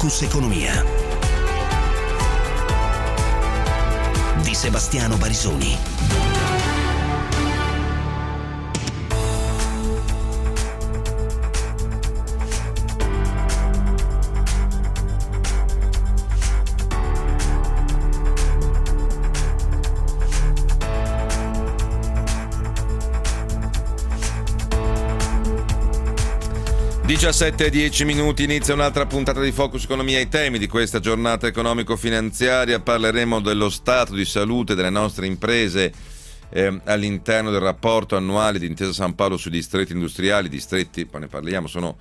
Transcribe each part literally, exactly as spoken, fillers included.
Focus Economia di Sebastiano Barisoni. diciassette e dieci minuti, inizia un'altra puntata di Focus Economia. I temi di questa giornata economico-finanziaria: parleremo dello stato di salute delle nostre imprese eh, all'interno del rapporto annuale di Intesa San Paolo sui distretti industriali. I distretti, poi ne parliamo, sono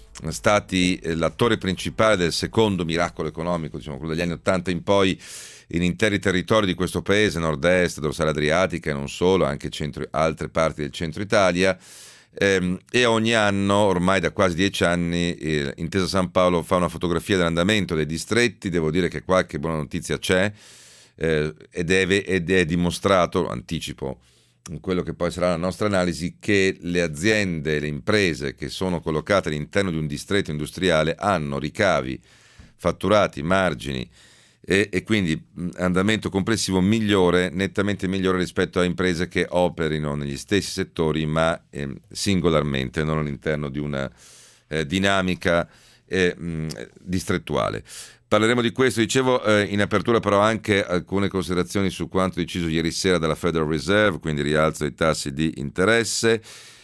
stati eh, l'attore principale del secondo miracolo economico, diciamo quello degli anni ottanta in poi, in interi territori di questo paese, nord-est, dorsale adriatica e non solo, anche centro, altre parti del centro Italia. Eh, e ogni anno, ormai da quasi dieci anni, eh, Intesa San Paolo fa una fotografia dell'andamento dei distretti. Devo dire che qualche buona notizia c'è, eh, ed, è, ed è dimostrato, anticipo in quello che poi sarà la nostra analisi, che le aziende, le imprese che sono collocate all'interno di un distretto industriale hanno ricavi, fatturati, margini e, e quindi andamento complessivo migliore, nettamente migliore rispetto a imprese che operino negli stessi settori ma eh, singolarmente, non all'interno di una eh, dinamica eh, mh, distrettuale. Parleremo di questo, dicevo eh, in apertura, però anche alcune considerazioni su quanto deciso ieri sera dalla Federal Reserve, quindi rialzo dei tassi di interesse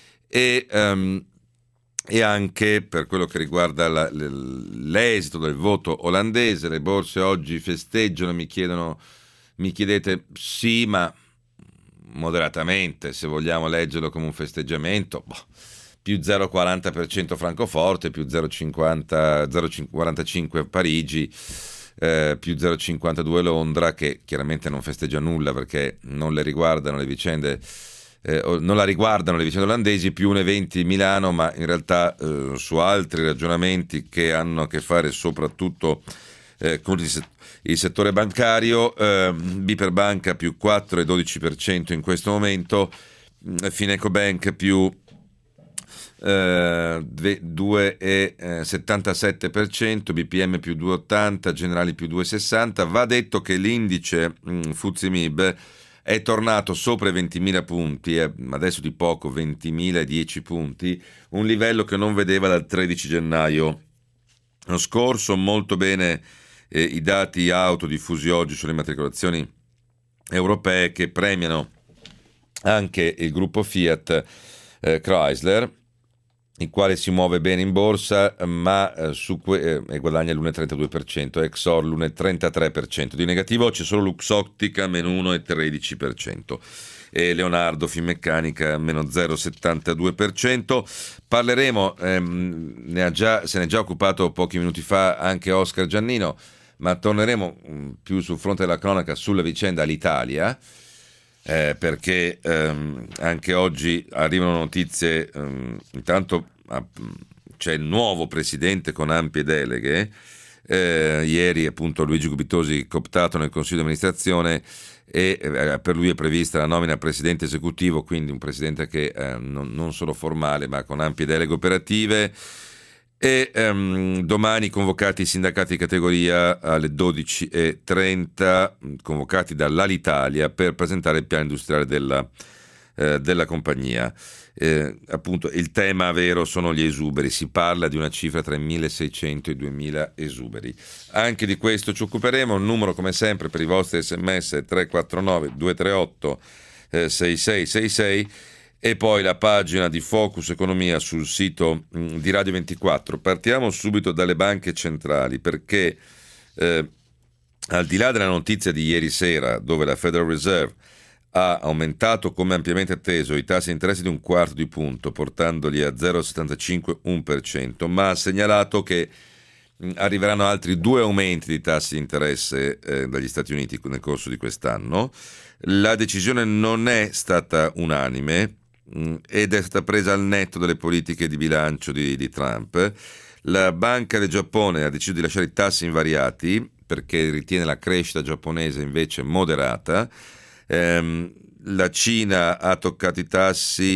e um, e anche per quello che riguarda la, l'esito del voto olandese. Le borse oggi festeggiano, mi chiedono, mi chiedete sì, ma moderatamente, se vogliamo leggerlo come un festeggiamento, boh, più zero virgola quaranta per cento Francoforte, più zero virgola quarantacinque Parigi, eh, più zero virgola cinquantadue Londra, che chiaramente non festeggia nulla perché non le riguardano le vicende Eh, non la riguardano le vicende olandesi, più uno virgola venti Milano, ma in realtà eh, su altri ragionamenti che hanno a che fare soprattutto eh, con il, set- il settore bancario. eh, Biper Banca più quattro virgola dodici per cento in questo momento, Fineco Bank più eh, due virgola settantasette per cento, B P M più due virgola ottanta, Generali più due virgola sessanta. Va detto che l'indice mh, F T S E M I B è tornato sopra i ventimila punti, eh, adesso di poco, ventimila dieci punti, un livello che non vedeva dal tredici gennaio lo scorso. Molto bene eh, i dati auto diffusi oggi sulle immatricolazioni europee, che premiano anche il gruppo Fiat eh, Chrysler, il quale si muove bene in borsa, ma eh, su que- eh, guadagna l'uno virgola trentadue per cento, Exor l'uno virgola trentatré per cento. Di negativo c'è solo Luxottica, meno uno virgola tredici per cento, e Leonardo Finmeccanica, meno zero virgola settantadue per cento. Parleremo, ehm, ne ha già, se ne è già occupato pochi minuti fa anche Oscar Giannino, ma torneremo mh, più sul fronte della cronaca sulla vicenda all'Italia. Eh, perché ehm, anche oggi arrivano notizie. ehm, intanto ah, c'è il nuovo presidente con ampie deleghe. eh, ieri appunto Luigi Gubitosi cooptato nel consiglio di amministrazione, e eh, per lui è prevista la nomina a presidente esecutivo, quindi un presidente che eh, non, non solo formale ma con ampie deleghe operative. E um, domani convocati i sindacati di categoria alle dodici e trenta, convocati dall'Alitalia per presentare il piano industriale della, eh, della compagnia. Eh, appunto il tema vero sono gli esuberi, si parla di una cifra tra i milleseicento e i duemila esuberi. Anche di questo ci occuperemo. Il numero come sempre per i vostri sms è tre quattro nove due tre otto sei sei sei sei. E poi la pagina di Focus Economia sul sito mh, di Radio ventiquattro. Partiamo subito dalle banche centrali, perché eh, al di là della notizia di ieri sera, dove la Federal Reserve ha aumentato come ampiamente atteso i tassi di interesse di un quarto di punto, portandoli a zero virgola settantacinque uno per cento, ma ha segnalato che mh, arriveranno altri due aumenti di tassi di interesse eh, dagli Stati Uniti nel corso di quest'anno. La decisione non è stata unanime ed è stata presa al netto delle politiche di bilancio di, di Trump. La Banca del Giappone ha deciso di lasciare i tassi invariati perché ritiene la crescita giapponese invece moderata. Ehm, la Cina ha toccato i tassi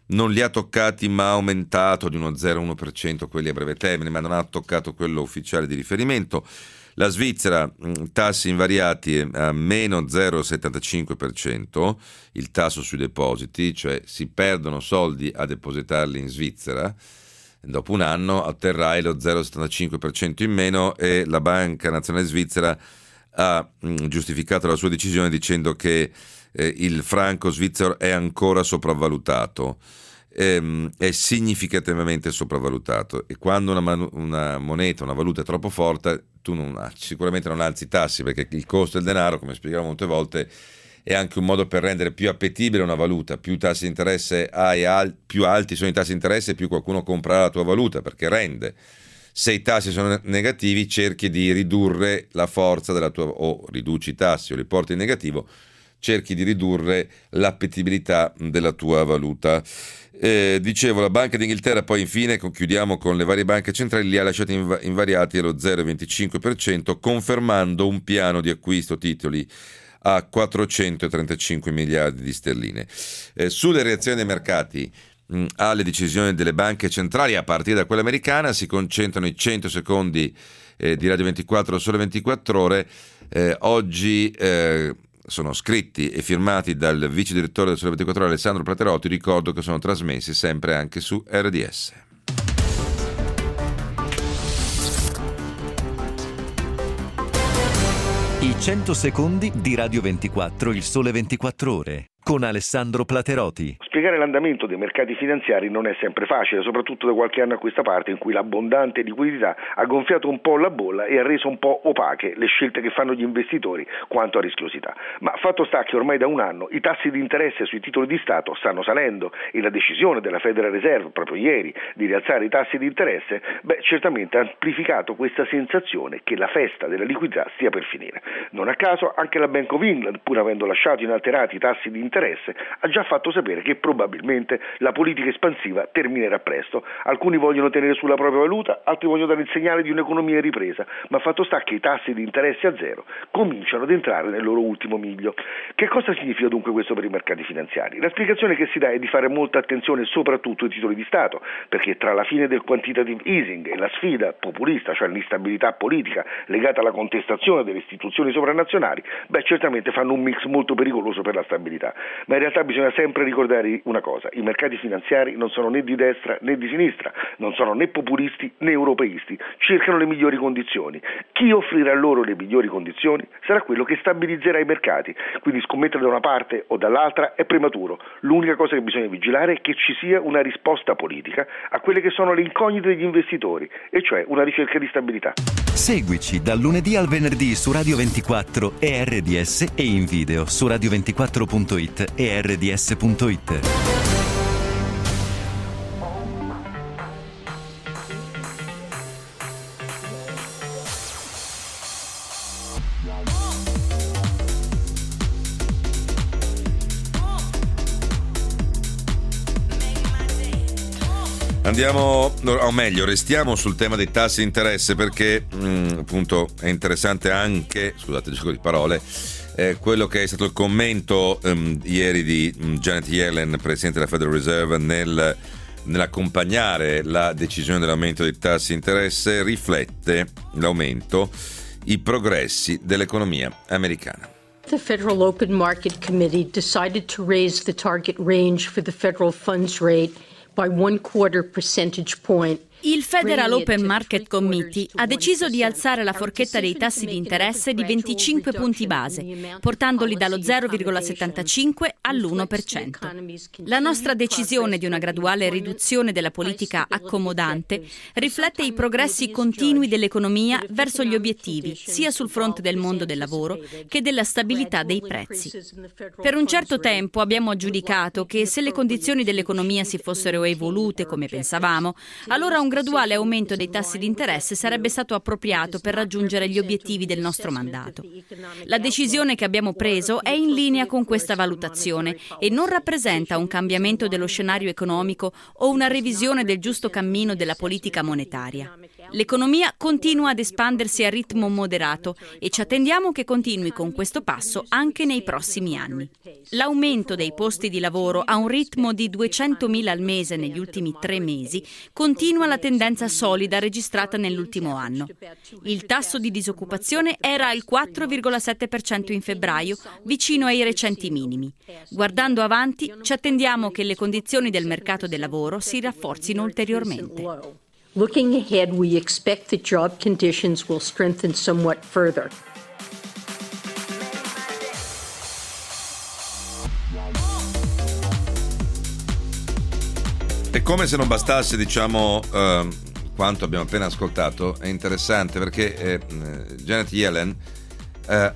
non li ha toccati ma ha aumentato di uno zero virgola uno per cento quelli a breve termine, ma non ha toccato quello ufficiale di riferimento. La Svizzera, tassi invariati a meno zero virgola settantacinque per cento, il tasso sui depositi, cioè si perdono soldi a depositarli in Svizzera, dopo un anno otterrai lo zero virgola settantacinque per cento in meno, e la Banca Nazionale Svizzera ha giustificato la sua decisione dicendo che eh, il franco svizzero è ancora sopravvalutato. È significativamente sopravvalutato, e quando una, man- una moneta, una valuta è troppo forte, tu non, sicuramente non alzi i tassi, perché il costo del denaro, come spiegavo molte volte, è anche un modo per rendere più appetibile una valuta. Più tassi di interesse hai, al- più alti sono i tassi di interesse, più qualcuno comprerà la tua valuta, perché rende. Se i tassi sono negativi, cerchi di ridurre la forza della tua, o riduci i tassi o li porti in negativo, cerchi di ridurre l'appetibilità della tua valuta. Eh, dicevo, la Banca d'Inghilterra poi infine, chiudiamo con le varie banche centrali, li ha lasciati inv- invariati allo zero virgola venticinque per cento, confermando un piano di acquisto titoli a quattrocentotrentacinque miliardi di sterline. Eh, sulle reazioni dei mercati mh, alle decisioni delle banche centrali, a partire da quella americana, si concentrano i cento secondi eh, di Radio ventiquattro Sole ventiquattro Ore. Eh, oggi eh, sono scritti e firmati dal vice direttore del Sole ventiquattro Ore Alessandro Platerotti. Ricordo che sono trasmessi sempre anche su R D S. I cento secondi di Radio ventiquattro, il Sole ventiquattro Ore, con Alessandro Platerotti. Spiegare l'andamento dei mercati finanziari non è sempre facile, soprattutto da qualche anno a questa parte, in cui l'abbondante liquidità ha gonfiato un po' la bolla e ha reso un po' opache le scelte che fanno gli investitori quanto a rischiosità. Ma fatto sta che ormai da un anno i tassi di interesse sui titoli di Stato stanno salendo, e la decisione della Federal Reserve proprio ieri di rialzare i tassi di interesse, beh, certamente ha amplificato questa sensazione che la festa della liquidità stia per finire. Non a caso anche la Bank of England, pur avendo lasciato inalterati i tassi di interesse, ha già fatto sapere che probabilmente la politica espansiva terminerà presto. Alcuni vogliono tenere sulla propria valuta, altri vogliono dare il segnale di un'economia in ripresa, ma fatto sta che i tassi di interesse a zero cominciano ad entrare nel loro ultimo miglio. Che cosa significa dunque questo per i mercati finanziari? La spiegazione che si dà è di fare molta attenzione soprattutto ai titoli di Stato, perché tra la fine del quantitative easing e la sfida populista, cioè l'instabilità politica legata alla contestazione delle istituzioni sovranazionali, beh, certamente fanno un mix molto pericoloso per la stabilità. Ma in realtà bisogna sempre ricordare una cosa: i mercati finanziari non sono né di destra né di sinistra, non sono né populisti né europeisti, cercano le migliori condizioni. Chi offrirà loro le migliori condizioni sarà quello che stabilizzerà i mercati, quindi scommettere da una parte o dall'altra è prematuro. L'unica cosa che bisogna vigilare è che ci sia una risposta politica a quelle che sono le incognite degli investitori, e cioè una ricerca di stabilità. Seguici dal lunedì al venerdì su Radio ventiquattro e R D S, e in video su radio ventiquattro punto it e R D S punto it. Andiamo, o meglio, restiamo sul tema dei tassi di interesse, perché mh, appunto è interessante anche, scusate il gioco di parole, eh, quello che è stato il commento um, ieri di um, Janet Yellen, Presidente della Federal Reserve, nel, nell'accompagnare la decisione dell'aumento dei tassi di interesse. Riflette l'aumento i progressi dell'economia americana. The Federal Open Market Committee decided to raise the target range for the federal funds rate by one quarter percentage point. Il Federal Open Market Committee ha deciso di alzare la forchetta dei tassi di interesse di venticinque punti base, portandoli dallo zero virgola settantacinque all'uno per cento. La nostra decisione di una graduale riduzione della politica accomodante riflette i progressi continui dell'economia verso gli obiettivi, sia sul fronte del mondo del lavoro che della stabilità dei prezzi. Per un certo tempo abbiamo giudicato che se le condizioni dell'economia si fossero evolute come pensavamo, allora un Un graduale aumento dei tassi di interesse sarebbe stato appropriato per raggiungere gli obiettivi del nostro mandato. La decisione che abbiamo preso è in linea con questa valutazione e non rappresenta un cambiamento dello scenario economico o una revisione del giusto cammino della politica monetaria. L'economia continua ad espandersi a ritmo moderato e ci attendiamo che continui con questo passo anche nei prossimi anni. L'aumento dei posti di lavoro a un ritmo di duecentomila al mese negli ultimi tre mesi continua la tendenza solida registrata nell'ultimo anno. Il tasso di disoccupazione era al quattro virgola sette per cento in febbraio, vicino ai recenti minimi. Guardando avanti, ci attendiamo che le condizioni del mercato del lavoro si rafforzino ulteriormente. Looking ahead, we expect that job conditions will strengthen somewhat further. E come se non bastasse, diciamo, eh, quanto abbiamo appena ascoltato, è interessante perché eh, Janet Yellen eh,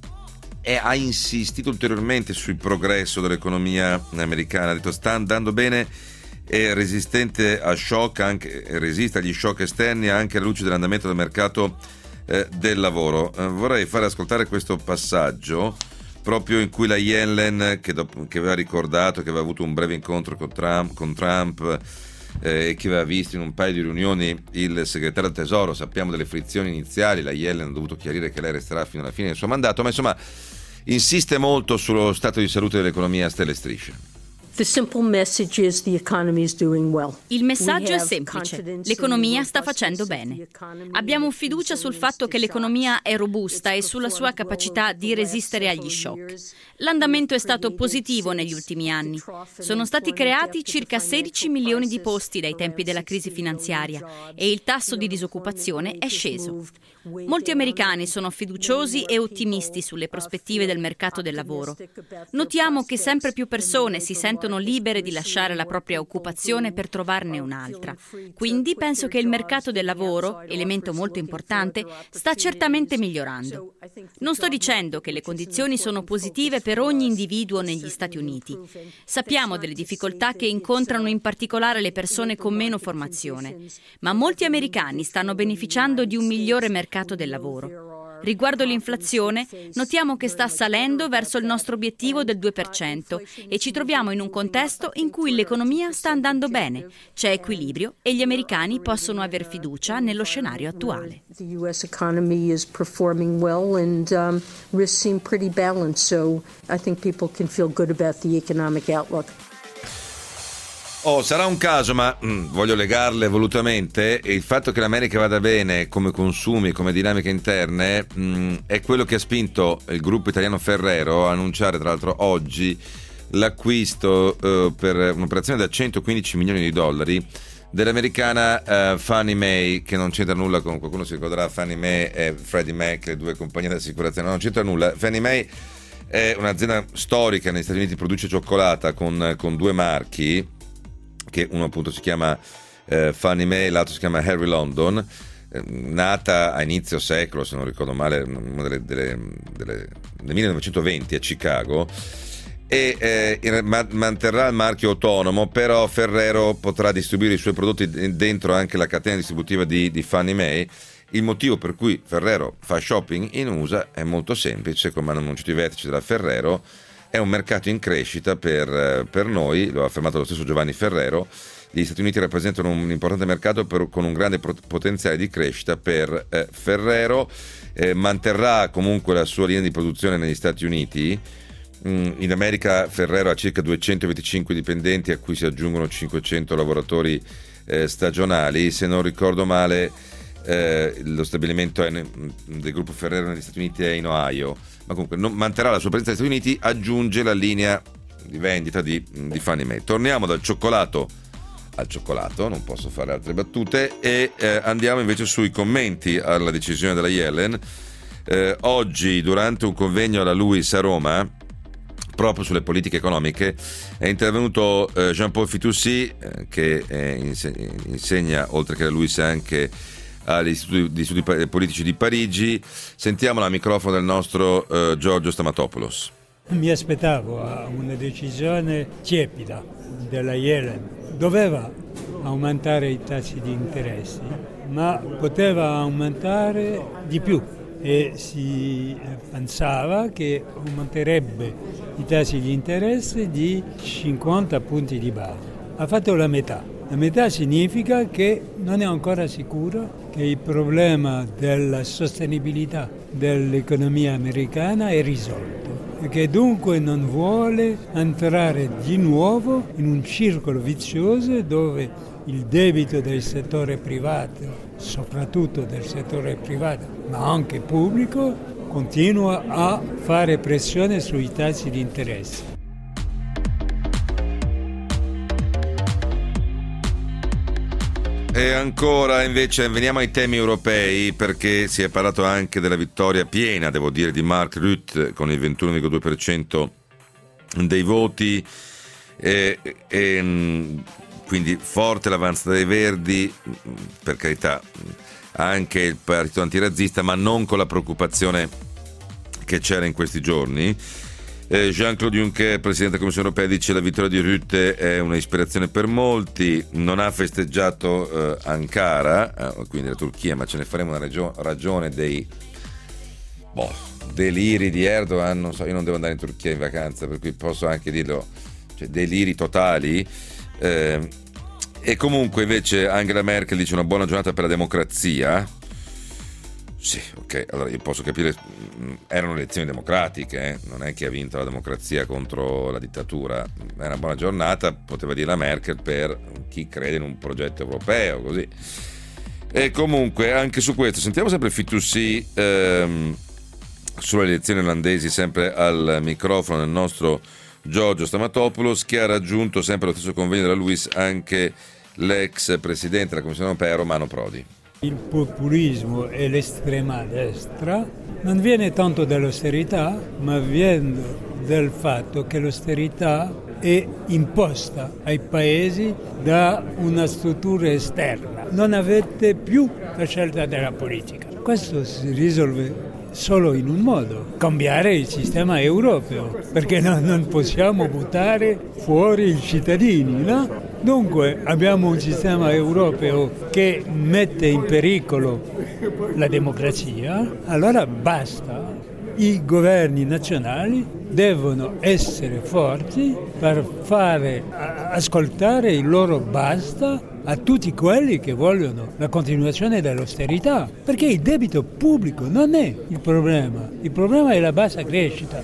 è, ha insistito ulteriormente sul progresso dell'economia americana, ha detto sta andando bene, è resistente a shock, anche resiste agli shock esterni anche alla luce dell'andamento del mercato eh, del lavoro. Eh, vorrei fare ascoltare questo passaggio proprio in cui la Yellen, che, dopo, che aveva ricordato che aveva avuto un breve incontro con Trump, con Trump eh, e che aveva visto in un paio di riunioni il segretario del tesoro, sappiamo delle frizioni iniziali, la Yellen ha dovuto chiarire che lei resterà fino alla fine del suo mandato, ma insomma insiste molto sullo stato di salute dell'economia a stelle e strisce. The simple message is the economy is doing well. Il messaggio è semplice: l'economia sta facendo bene. Abbiamo fiducia sul fatto che l'economia è robusta e sulla sua capacità di resistere agli shock. L'andamento è stato positivo negli ultimi anni. Sono stati creati circa sedici milioni di posti dai tempi della crisi finanziaria e il tasso di disoccupazione è sceso. Molti americani sono fiduciosi e ottimisti sulle prospettive del mercato del lavoro. Notiamo che sempre più persone si sentono libere di lasciare la propria occupazione per trovarne un'altra. Quindi penso che il mercato del lavoro, elemento molto importante, sta certamente migliorando. Non sto dicendo che le condizioni sono positive per ogni individuo negli Stati Uniti. Sappiamo delle difficoltà che incontrano in particolare le persone con meno formazione, ma molti americani stanno beneficiando di un migliore mercato del lavoro. Riguardo l'inflazione, notiamo che sta salendo verso il nostro obiettivo del due per cento e ci troviamo in un contesto in cui l'economia sta andando bene, c'è equilibrio e gli americani possono aver fiducia nello scenario attuale. The U S economy is performing well and um, risks seem pretty balanced, so I think people can feel good about the economic outlook. Oh, sarà un caso, ma mh, voglio legarle volutamente, e il fatto che l'America vada bene come consumi, come dinamiche interne, mh, è quello che ha spinto il gruppo italiano Ferrero a annunciare, tra l'altro oggi, l'acquisto eh, per un'operazione da centoquindici milioni di dollari dell'americana eh, Fannie Mae, che non c'entra nulla con, qualcuno si ricorderà, Fannie Mae e Freddie Mac, le due compagnie di assicurazione, non c'entra nulla. Fannie Mae è un'azienda storica negli Stati Uniti, produce cioccolata con, con due marchi, che uno appunto si chiama eh, Fannie Mae, l'altro si chiama Harry London, eh, nata a inizio secolo, se non ricordo male, una delle, delle, delle, del millenovecentoventi a Chicago, e eh, manterrà il marchio autonomo, però Ferrero potrà distribuire i suoi prodotti dentro anche la catena distributiva di, di Fannie Mae. Il motivo per cui Ferrero fa shopping in U S A è molto semplice, come hanno annunciato i vertici della Ferrero. È un mercato in crescita per, per noi, lo ha affermato lo stesso Giovanni Ferrero. Gli Stati Uniti rappresentano un importante mercato per, con un grande potenziale di crescita per eh, Ferrero. Eh, manterrà comunque la sua linea di produzione negli Stati Uniti. Mm, in America Ferrero ha circa duecentoventicinque dipendenti, a cui si aggiungono cinquecento lavoratori eh, stagionali. Se non ricordo male, eh, lo stabilimento è ne, del gruppo Ferrero negli Stati Uniti è in Ohio. Ma comunque non manterrà la sua presenza negli Stati Uniti, aggiunge la linea di vendita di, di Fannie Mae. Torniamo dal cioccolato al cioccolato, non posso fare altre battute, e eh, andiamo invece sui commenti alla decisione della Yellen. Eh, oggi, durante un convegno alla Lewis a Roma, proprio sulle politiche economiche, è intervenuto eh, Jean-Paul Fitoussi, eh, che eh, insegna, insegna oltre che alla Lewis anche agli istituti di studi politici di Parigi. Sentiamo la microfono del nostro uh, Giorgio Stamatopoulos. Mi aspettavo una decisione tiepida della Yellen. Doveva aumentare i tassi di interessi, ma poteva aumentare di più, e si pensava che aumenterebbe i tassi di interesse di cinquanta punti di base. Ha fatto la metà. La metà significa che non è ancora sicuro che il problema della sostenibilità dell'economia americana è risolto e che dunque non vuole entrare di nuovo in un circolo vizioso dove il debito del settore privato, soprattutto del settore privato, ma anche pubblico, continua a fare pressione sui tassi di interesse. E ancora invece veniamo ai temi europei, perché si è parlato anche della vittoria piena, devo dire, di Mark Rutte con il ventuno virgola due per cento dei voti e, e quindi forte l'avanzata dei Verdi, per carità anche il partito antirazzista, ma non con la preoccupazione che c'era in questi giorni. Eh, Jean-Claude Juncker, Presidente della Commissione Europea, dice che la vittoria di Rutte è una ispirazione per molti, non ha festeggiato eh, Ankara, eh, quindi la Turchia, ma ce ne faremo una regio- ragione dei boh, deliri di Erdogan, non so, io non devo andare in Turchia in vacanza, per cui posso anche dirlo, cioè deliri totali. Eh, e comunque invece Angela Merkel dice una buona giornata per la democrazia. Sì, ok, allora io posso capire, erano elezioni democratiche, eh? Non è che ha vinto la democrazia contro la dittatura, è una buona giornata, poteva dire la Merkel, per chi crede in un progetto europeo, così. E comunque anche su questo sentiamo sempre Fitoussi ehm, sulle elezioni olandesi, sempre al microfono del nostro Giorgio Stamatopoulos, che ha raggiunto sempre lo stesso convegno della Luis anche l'ex presidente della Commissione Europea Romano Prodi. Il populismo e l'estrema destra non viene tanto dall'austerità, ma viene dal fatto che l'austerità è imposta ai paesi da una struttura esterna. Non avete più la scelta della politica. Questo si risolve solo in un modo: cambiare il sistema europeo, perché no, non possiamo buttare fuori i cittadini, no? Dunque abbiamo un sistema europeo che mette in pericolo la democrazia, allora basta. I governi nazionali devono essere forti per fare ascoltare il loro basta a tutti quelli che vogliono la continuazione dell'austerità, perché il debito pubblico non è il problema, il problema è la bassa crescita.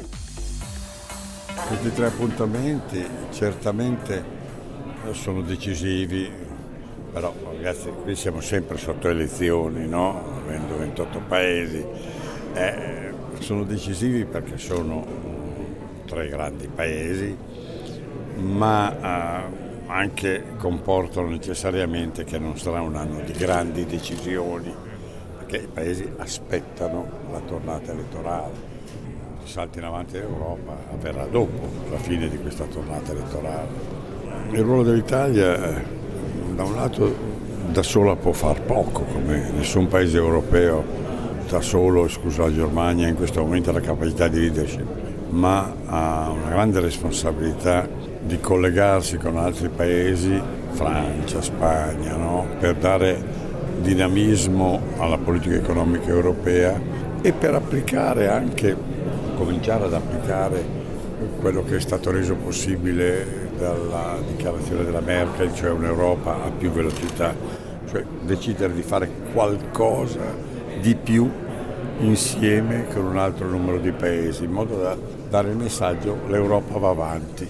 Questi tre appuntamenti certamente sono decisivi, però ragazzi qui siamo sempre sotto elezioni, no? Avendo ventotto paesi, eh, sono decisivi perché sono tre grandi paesi, ma eh, anche comportano necessariamente che non sarà un anno di grandi decisioni, perché i paesi aspettano la tornata elettorale. Il salto in avanti dell'Europa avverrà dopo la fine di questa tornata elettorale. Il ruolo dell'Italia, da un lato, da sola può far poco, come nessun paese europeo da solo, escluso la Germania, in questo momento ha la capacità di leadership, ma ha una grande responsabilità di collegarsi con altri paesi, Francia, Spagna, no? Per dare dinamismo alla politica economica europea e per applicare anche, cominciare ad applicare quello che è stato reso possibile dalla dichiarazione della Merkel, cioè un'Europa a più velocità, cioè decidere di fare qualcosa di più insieme con un altro numero di paesi, in modo da dare il messaggio: l'Europa va avanti.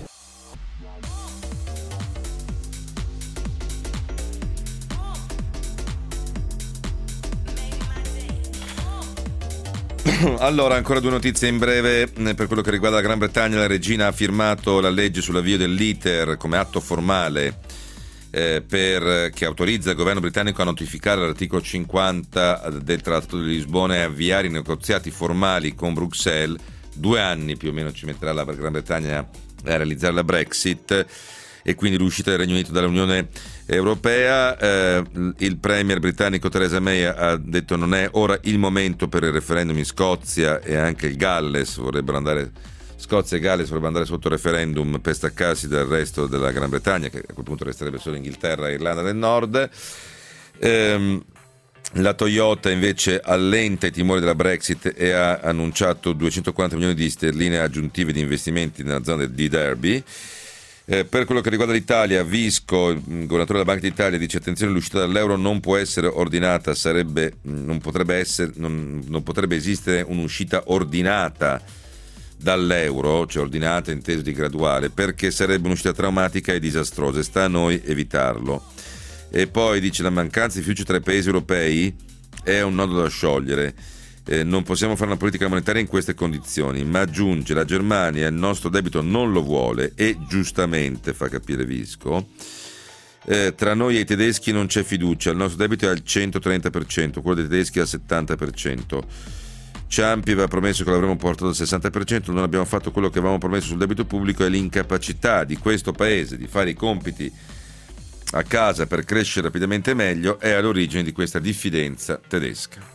Allora, ancora due notizie in breve. Per quello che riguarda la Gran Bretagna, la regina ha firmato la legge sull'avvio dell'iter come atto formale eh, per, che autorizza il governo britannico a notificare l'articolo cinquanta del Trattato di Lisbona e avviare i negoziati formali con Bruxelles. Due anni più o meno ci metterà la Gran Bretagna a realizzare la Brexit e quindi l'uscita del Regno Unito dall'Unione Europea. Eh, il premier britannico Theresa May ha detto non è ora il momento per il referendum in Scozia, e anche il Galles vorrebbero andare, Scozia e Galles vorrebbero andare sotto referendum per staccarsi dal resto della Gran Bretagna, che a quel punto resterebbe solo Inghilterra e Irlanda del Nord. Eh, la Toyota invece allenta i timori della Brexit e ha annunciato duecentoquaranta milioni di sterline aggiuntive di investimenti nella zona di Derby. Eh, per quello che riguarda l'Italia, Visco, il governatore della Banca d'Italia, dice attenzione, l'uscita dall'euro non può essere ordinata, sarebbe, non potrebbe essere, non, non potrebbe esistere un'uscita ordinata dall'euro, cioè ordinata inteso di graduale, perché sarebbe un'uscita traumatica e disastrosa e sta a noi evitarlo. E poi dice la mancanza di fiducia tra i paesi europei è un nodo da sciogliere. Eh, non possiamo fare una politica monetaria in queste condizioni, ma aggiunge la Germania il nostro debito non lo vuole e giustamente, fa capire Visco, eh, tra noi e i tedeschi non c'è fiducia, il nostro debito è al centotrenta per cento, quello dei tedeschi è al settanta per cento. Ciampi aveva promesso che l'avremmo portato al sessanta per cento, non abbiamo fatto quello che avevamo promesso sul debito pubblico, e l'incapacità di questo paese di fare i compiti a casa per crescere rapidamente meglio è all'origine di questa diffidenza tedesca.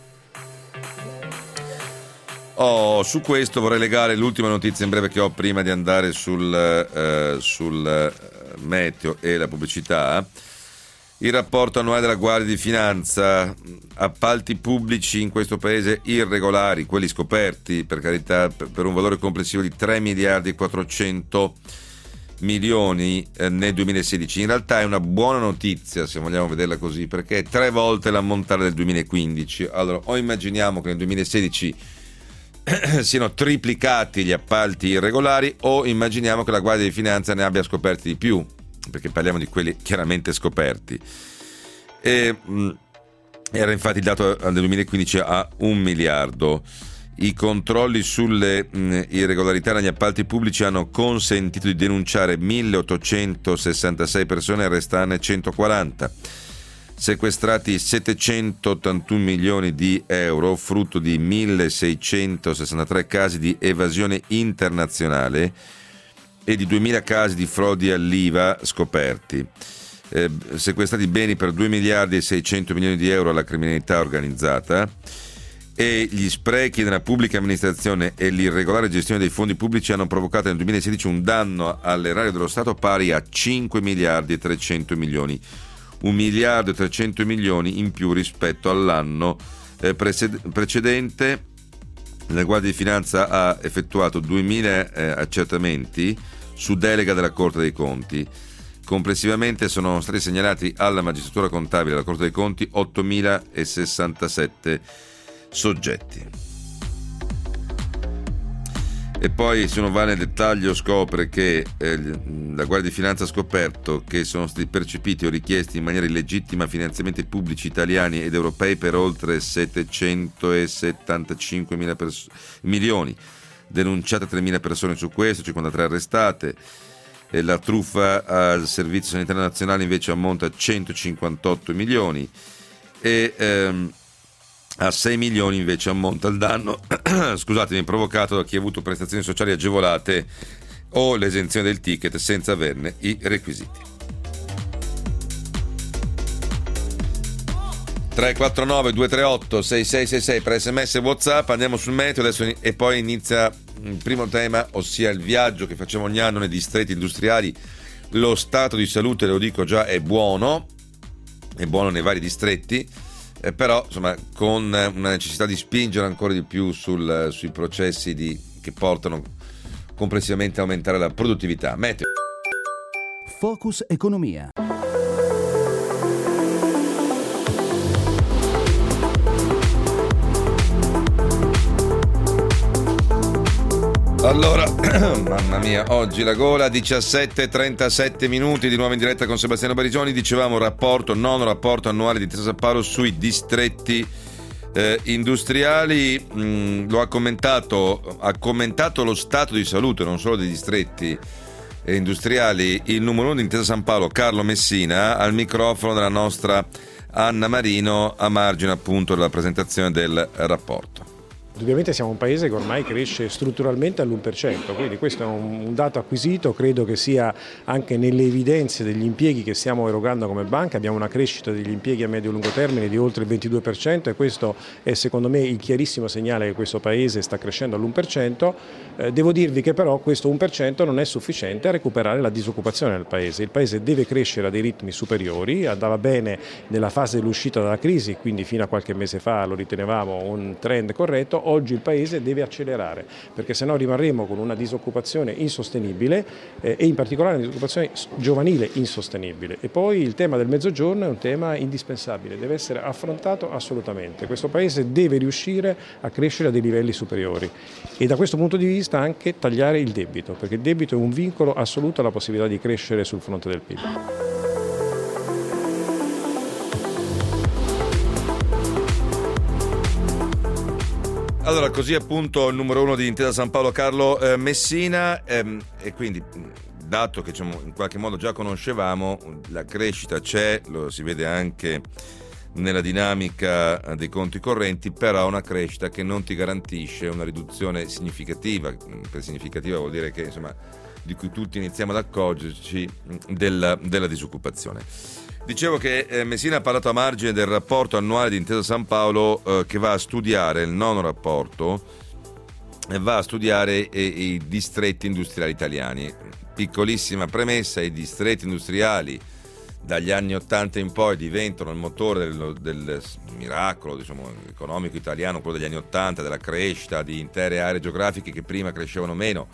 Oh, su questo vorrei legare l'ultima notizia in breve che ho prima di andare sul, eh, sul eh, meteo e la pubblicità. Il rapporto annuale della Guardia di Finanza, appalti pubblici in questo paese irregolari, quelli scoperti per carità, per un valore complessivo di tre miliardi e quattrocento milioni eh, nel duemilasedici. In realtà è una buona notizia, se vogliamo vederla così, perché è tre volte l'ammontare del duemilaquindici. Allora, o immaginiamo che nel duemilasedici siano triplicati gli appalti irregolari, o immaginiamo che la Guardia di Finanza ne abbia scoperti di più, perché parliamo di quelli chiaramente scoperti. E, mh, era infatti il dato del duemilaquindici a un miliardo. I controlli sulle mh, irregolarità negli appalti pubblici hanno consentito di denunciare milleottocentosessantasei persone e arrestarne centoquaranta. Sequestrati settecentottantuno milioni di euro, frutto di milleseicentosessantatré casi di evasione internazionale e di duemila casi di frodi all'I V A scoperti. Eh, sequestrati beni per due miliardi e seicento milioni di euro alla criminalità organizzata, e gli sprechi nella pubblica amministrazione e l'irregolare gestione dei fondi pubblici hanno provocato nel duemilasedici un danno all'erario dello Stato pari a cinque miliardi e trecento milioni. Un miliardo e trecento milioni in più rispetto all'anno eh, precedente. La Guardia di Finanza ha effettuato duemila eh, accertamenti su delega della Corte dei Conti. Complessivamente sono stati segnalati alla magistratura contabile della Corte dei Conti ottomilasessantasette soggetti. E poi, se uno va nel dettaglio, scopre che eh, la Guardia di Finanza ha scoperto che sono stati percepiti o richiesti in maniera illegittima finanziamenti pubblici italiani ed europei per oltre settecentosettantacinque mila pers- milioni, denunciate tremila persone su questo, cinquantatré arrestate. E la truffa al Servizio Sanitario Nazionale invece ammonta a centocinquantotto milioni, e ehm, a sei milioni invece ammonta il danno scusatemi, provocato da chi ha avuto prestazioni sociali agevolate o l'esenzione del ticket senza averne i requisiti. tre quattro nove due tre otto sei sei sei sei per sms e WhatsApp. Andiamo sul meteo adesso, e poi inizia il primo tema, ossia il viaggio che facciamo ogni anno nei distretti industriali. Lo stato di salute, lo dico già, è buono, è buono nei vari distretti, eh, però insomma con una necessità di spingere ancora di più sul, sui processi di, che portano complessivamente a aumentare la produttività. Meteo. Focus Economia. Allora, mamma mia, oggi la gola, diciassette e trentasette minuti, di nuovo in diretta con Sebastiano Barisoni. Dicevamo rapporto, nono rapporto annuale di Intesa San Paolo sui distretti eh, industriali. Mm, lo ha commentato, ha commentato lo stato di salute non solo dei distretti eh, industriali il numero uno di Intesa San Paolo, Carlo Messina, al microfono della nostra Anna Marino, a margine appunto della presentazione del rapporto. Ovviamente siamo un paese che ormai cresce strutturalmente all'uno per cento, quindi questo è un dato acquisito, credo che sia anche nelle evidenze degli impieghi che stiamo erogando come banca. Abbiamo una crescita degli impieghi a medio e lungo termine di oltre il ventidue per cento, e questo è secondo me il chiarissimo segnale che questo paese sta crescendo all'uno per cento. Eh, devo dirvi che però questo uno per cento non è sufficiente a recuperare la disoccupazione del paese. Il paese deve crescere a dei ritmi superiori, andava bene nella fase dell'uscita dalla crisi, quindi fino a qualche mese fa lo ritenevamo un trend corretto. però oggi il Paese deve accelerare, perché sennò rimarremo con una disoccupazione insostenibile eh, e in particolare una disoccupazione giovanile insostenibile. E poi il tema del mezzogiorno è un tema indispensabile, deve essere affrontato assolutamente. Questo Paese deve riuscire a crescere a dei livelli superiori e da questo punto di vista anche tagliare il debito, perché il debito è un vincolo assoluto alla possibilità di crescere sul fronte del P I B. Allora, così appunto il numero uno di Intesa Sanpaolo, Carlo eh, Messina, ehm, e quindi dato che diciamo, in qualche modo già conoscevamo, la crescita c'è, lo si vede anche nella dinamica dei conti correnti, però una crescita che non ti garantisce una riduzione significativa, per significativa vuol dire che insomma di cui tutti iniziamo ad accorgerci della, della disoccupazione. Dicevo che eh, Messina ha parlato a margine del rapporto annuale di Intesa Sanpaolo eh, che va a studiare, il nono rapporto, eh, va a studiare eh, i distretti industriali italiani. Piccolissima premessa, i distretti industriali dagli anni ottanta in poi diventano il motore del, del miracolo diciamo, economico italiano, quello degli anni ottanta, della crescita di intere aree geografiche che prima crescevano meno,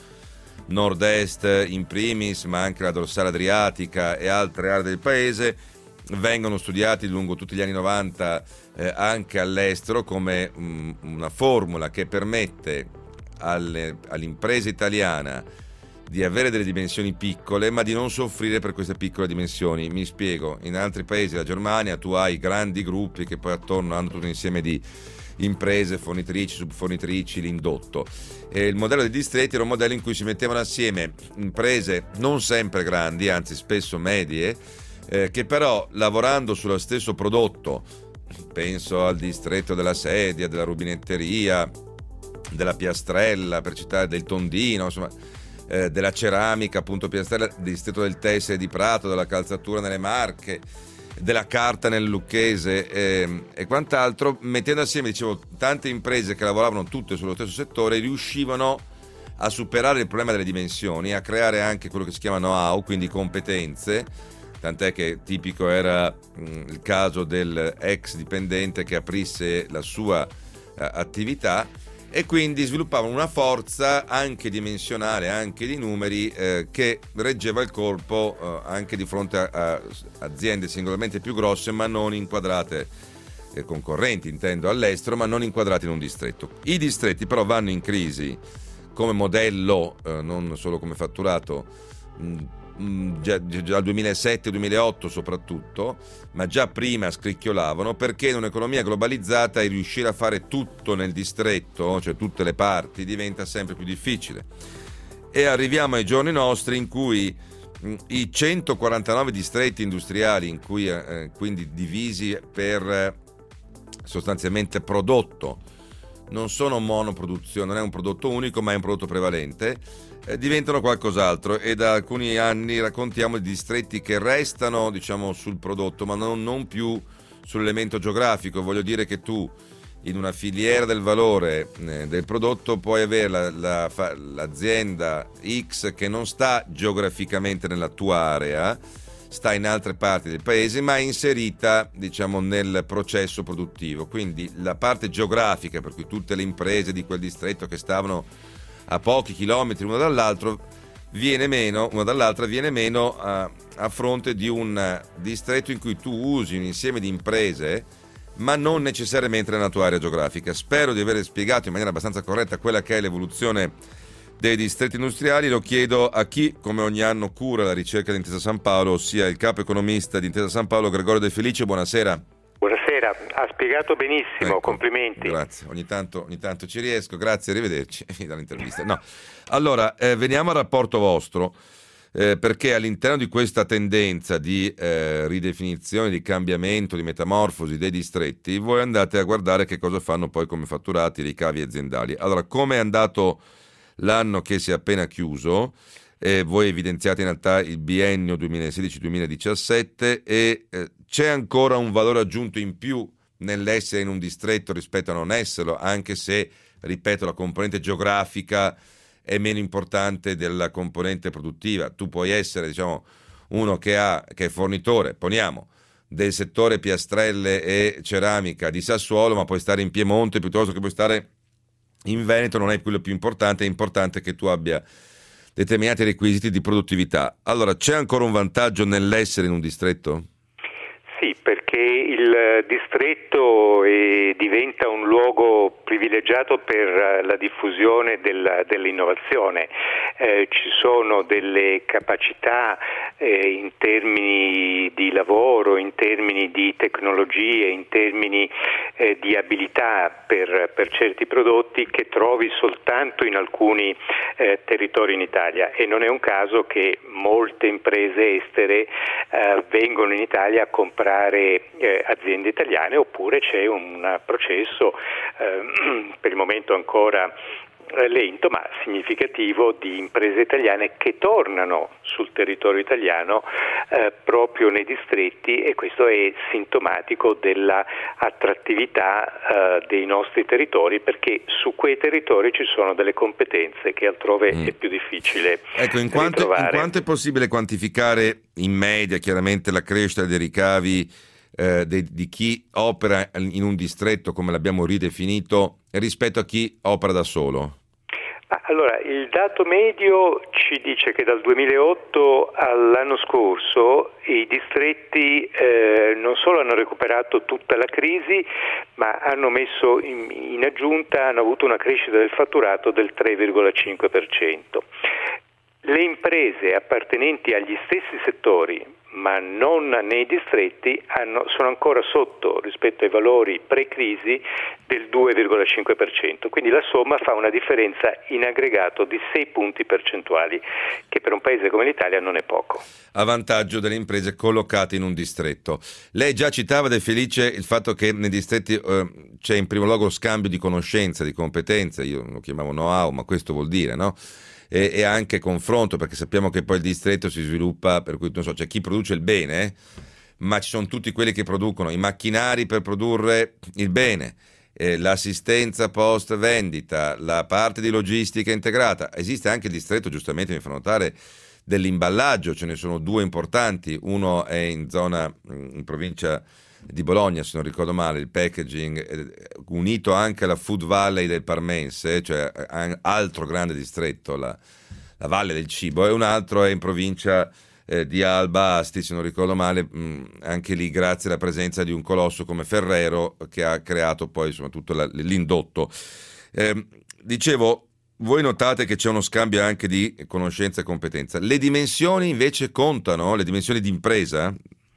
nord-est in primis, ma anche la dorsale adriatica e altre aree del paese, vengono studiati lungo tutti gli anni novanta eh, anche all'estero come um, una formula che permette alle, all'impresa italiana di avere delle dimensioni piccole ma di non soffrire per queste piccole dimensioni. Mi spiego, in altri paesi, la Germania, tu hai grandi gruppi che poi attorno hanno tutto un insieme di imprese, fornitrici, subfornitrici, l'indotto. E il modello dei distretti era un modello in cui si mettevano assieme imprese non sempre grandi, anzi spesso medie, eh, che però lavorando sullo stesso prodotto, penso al distretto della sedia, della rubinetteria, della piastrella, per citare del tondino, insomma, eh, della ceramica, appunto piastrella, del distretto del tessile di Prato, della calzatura nelle Marche, della carta nel Lucchese eh, e quant'altro, mettendo assieme, dicevo, tante imprese che lavoravano tutte sullo stesso settore, riuscivano a superare il problema delle dimensioni, a creare anche quello che si chiama know-how, quindi competenze, tant'è che tipico era mh, il caso del ex dipendente che aprisse la sua eh, attività, e quindi sviluppavano una forza anche dimensionale, anche di numeri, eh, che reggeva il colpo eh, anche di fronte a, a aziende singolarmente più grosse ma non inquadrate, eh, concorrenti intendo all'estero, ma non inquadrate in un distretto. I distretti però vanno in crisi come modello, eh, non solo come fatturato, mh, Già, già dal duemilasette duemilaotto soprattutto, ma già prima scricchiolavano, perché in un'economia globalizzata riuscire a fare tutto nel distretto, cioè tutte le parti, diventa sempre più difficile. E arriviamo ai giorni nostri in cui mh, i centoquarantanove distretti industriali, in cui eh, quindi divisi per eh, sostanzialmente prodotto, non sono monoproduzione, non è un prodotto unico ma è un prodotto prevalente, eh, diventano qualcos'altro, e da alcuni anni raccontiamo di distretti che restano diciamo sul prodotto ma non, non più sull'elemento geografico. Voglio dire che tu in una filiera del valore eh, del prodotto puoi avere la, la, fa, l'azienda X che non sta geograficamente nella tua area, sta in altre parti del paese ma è inserita diciamo nel processo produttivo, quindi la parte geografica, per cui tutte le imprese di quel distretto che stavano a pochi chilometri uno dall'altro viene meno, una dall'altra viene meno a, a fronte di un distretto in cui tu usi un insieme di imprese ma non necessariamente nella tua area geografica. Spero di aver spiegato in maniera abbastanza corretta quella che è l'evoluzione dei distretti industriali. Lo chiedo a chi come ogni anno cura la ricerca di Intesa Sanpaolo, ossia il capo economista di Intesa Sanpaolo, Gregorio De Felice. Buonasera. Buonasera, ha spiegato benissimo, ecco, complimenti. Grazie, ogni tanto, ogni tanto ci riesco, grazie, arrivederci dall'intervista. No. Allora, eh, veniamo al rapporto vostro, eh, perché all'interno di questa tendenza di eh, ridefinizione, di cambiamento, di metamorfosi dei distretti, voi andate a guardare che cosa fanno poi come fatturati, ricavi aziendali. Allora, come è andato l'anno che si è appena chiuso? Eh, voi evidenziate in realtà il biennio duemilasedici duemiladiciassette e eh, c'è ancora un valore aggiunto in più nell'essere in un distretto rispetto a non esserlo, anche se, ripeto, la componente geografica è meno importante della componente produttiva. Tu puoi essere, diciamo, uno che ha che è fornitore, poniamo, del settore piastrelle e ceramica di Sassuolo, ma puoi stare in Piemonte piuttosto che puoi stare in Veneto non è quello più importante, è importante che tu abbia determinati requisiti di produttività. Allora, c'è ancora un vantaggio nell'essere in un distretto? Sì, perché il distretto eh, diventa un luogo privilegiato per la diffusione del, dell'innovazione. Eh, ci sono delle capacità eh, in termini di lavoro, in termini di tecnologie, in termini eh, di abilità per, per certi prodotti che trovi soltanto in alcuni eh, territori in Italia, e non è un caso che molte imprese estere eh, vengono in Italia a comprare Eh, aziende italiane, oppure c'è un processo eh, per il momento ancora eh, lento ma significativo di imprese italiane che tornano sul territorio italiano eh, proprio nei distretti, e questo è sintomatico della attrattività eh, dei nostri territori, perché su quei territori ci sono delle competenze che altrove mm. è più difficile ecco, in quanto, in quanto è possibile quantificare in media chiaramente la crescita dei ricavi Eh, di, di chi opera in un distretto, come l'abbiamo ridefinito, rispetto a chi opera da solo? Allora, il dato medio ci dice che dal duemilaotto all'anno scorso i distretti eh, non solo hanno recuperato tutta la crisi, ma hanno messo in, in aggiunta, hanno avuto una crescita del fatturato del tre virgola cinque per cento. Le imprese appartenenti agli stessi settori ma non nei distretti hanno, sono ancora sotto rispetto ai valori pre-crisi del due virgola cinque per cento, quindi la somma fa una differenza in aggregato di sei punti percentuali, che per un paese come l'Italia non è poco. A vantaggio delle imprese collocate in un distretto. Lei già citava, De Felice, il fatto che nei distretti eh, c'è in primo luogo scambio di conoscenze, di competenze, io lo chiamavo know-how, ma questo vuol dire, no? E, e anche confronto, perché sappiamo che poi il distretto si sviluppa, per cui non so, c'è chi produce il bene, eh, ma ci sono tutti quelli che producono i macchinari per produrre il bene, eh, l'assistenza post vendita, la parte di logistica integrata. Esiste anche il distretto, giustamente mi fa notare, dell'imballaggio, ce ne sono due importanti, uno è in zona, in provincia di Bologna, se non ricordo male, il packaging, unito anche alla Food Valley del Parmense, cioè altro grande distretto, la, la Valle del Cibo, e un altro è in provincia eh, di Alba Asti, se non ricordo male, mh, anche lì grazie alla presenza di un colosso come Ferrero, che ha creato poi soprattutto la, l'indotto. Eh, dicevo, voi notate che c'è uno scambio anche di conoscenza e competenza. Le dimensioni invece contano, le dimensioni di impresa?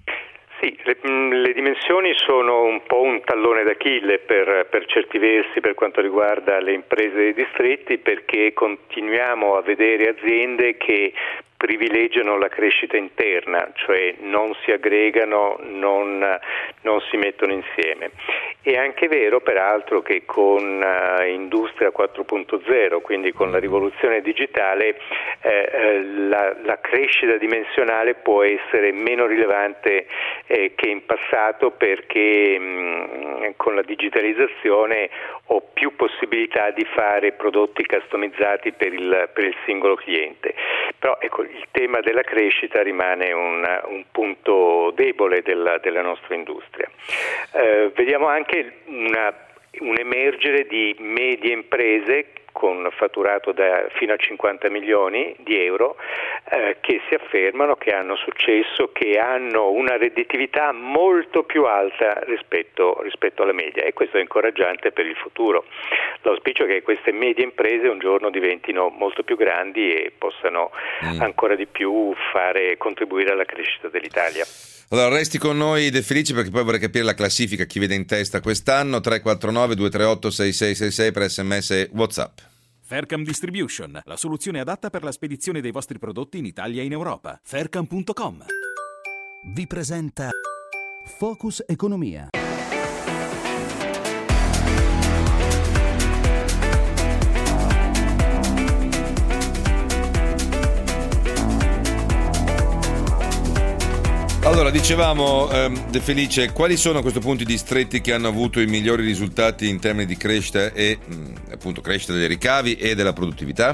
Sì, le, le dimensioni sono un po' un tallone d'Achille per, per certi versi per quanto riguarda le imprese dei distretti, perché continuiamo a vedere aziende che privilegiano la crescita interna, cioè non si aggregano, non, non si mettono insieme. È anche vero peraltro che con uh, Industria quattro punto zero, quindi con la rivoluzione digitale, eh, la, la crescita dimensionale può essere meno rilevante eh, che in passato, perché mh, con la digitalizzazione ho più possibilità di fare prodotti customizzati per il, per il singolo cliente. Però ecco, il tema della crescita rimane un, un punto debole della, della nostra industria. Eh, vediamo anche una, un emergere di medie imprese con fatturato da fino a cinquanta milioni di euro eh, che si affermano, che hanno successo, che hanno una redditività molto più alta rispetto, rispetto alla media, e questo è incoraggiante per il futuro. L'auspicio è che queste medie imprese un giorno diventino molto più grandi e possano mm. ancora di più fare contribuire alla crescita dell'Italia. Allora resti con noi, De Felice, perché poi vorrei capire la classifica, chi vede in testa quest'anno. Tre quattro nove due tre otto sei sei sei sei per sms e WhatsApp. Faircam Distribution, la soluzione adatta per la spedizione dei vostri prodotti in Italia e in Europa. Faircam punto com vi presenta Focus Economia. Allora, dicevamo, ehm, De Felice, quali sono a questo punto i distretti che hanno avuto i migliori risultati in termini di crescita e mh, appunto crescita dei ricavi e della produttività?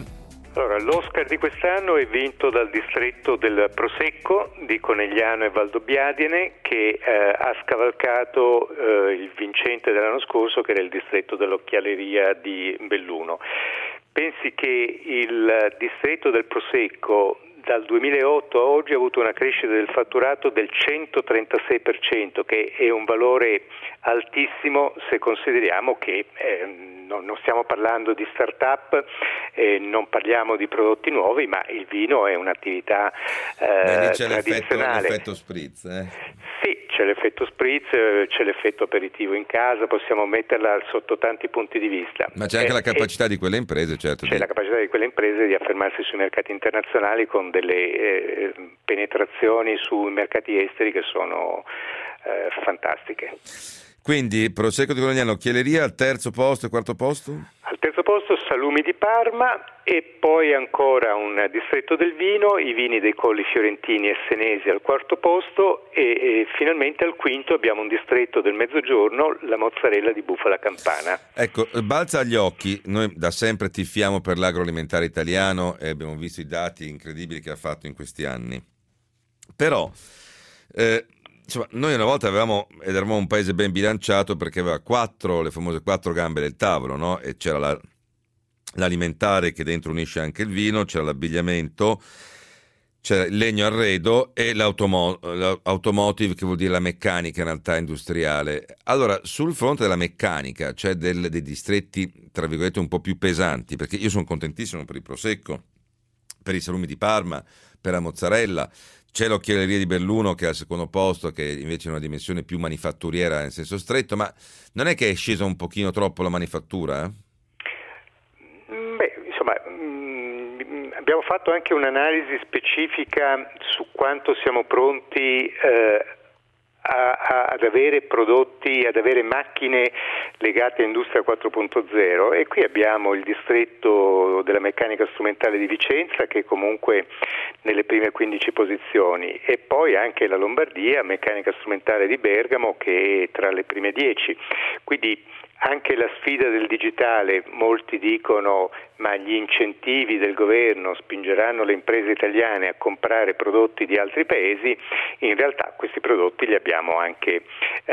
Allora, l'Oscar di quest'anno è vinto dal distretto del Prosecco di Conegliano e Valdobbiadene, che eh, ha scavalcato eh, il vincente dell'anno scorso, che era il distretto dell'Occhialeria di Belluno. Pensi che il distretto del Prosecco dal duemilaotto a oggi ha avuto una crescita del fatturato del centotrentasei per cento, che è un valore altissimo se consideriamo che eh, non, non stiamo parlando di start-up, eh, non parliamo di prodotti nuovi, ma il vino è un'attività eh, c'è tradizionale. L'effetto, l'effetto spritz, eh? Sì, c'è l'effetto spritz, c'è l'effetto aperitivo in casa, possiamo metterla sotto tanti punti di vista. Ma c'è anche eh, la capacità di quelle imprese, certo. C'è di... la capacità di quelle imprese di affermarsi sui mercati internazionali con delle eh, penetrazioni sui mercati esteri che sono eh, fantastiche. Quindi Prosecco di Conegliano, Occhialeria al terzo posto e quarto posto? Al terzo posto Salumi di Parma e poi ancora un distretto del vino, i vini dei Colli Fiorentini e Senesi al quarto posto e, e finalmente al quinto abbiamo un distretto del Mezzogiorno, la mozzarella di bufala campana. Ecco, balza agli occhi, noi da sempre tifiamo per l'agroalimentare italiano e abbiamo visto i dati incredibili che ha fatto in questi anni. Però... Eh, Insomma, noi una volta avevamo, ed eravamo un paese ben bilanciato perché aveva quattro, le famose quattro gambe del tavolo, no? E c'era la, l'alimentare che dentro unisce anche il vino, c'era l'abbigliamento, c'era il legno arredo e l'automo- l'automotive, che vuol dire la meccanica in realtà industriale. Allora, sul fronte della meccanica c'è del, dei distretti, tra virgolette, un po' più pesanti, perché io sono contentissimo per il Prosecco, per i salumi di Parma, per la mozzarella. C'è l'Occhialeria di Belluno che è al secondo posto, che invece è una dimensione più manifatturiera nel senso stretto, ma non è che è scesa un pochino troppo la manifattura? Eh? Beh, insomma, mh, abbiamo fatto anche un'analisi specifica su quanto siamo pronti eh, a, a, ad avere prodotti, ad avere macchine legate a Industria quattro punto zero e qui abbiamo il distretto della meccanica strumentale di Vicenza che comunque nelle prime quindici posizioni e poi anche la Lombardia, meccanica strumentale di Bergamo che è tra le prime dieci, quindi anche la sfida del digitale, molti dicono ma gli incentivi del governo spingeranno le imprese italiane a comprare prodotti di altri paesi, in realtà questi prodotti li abbiamo anche,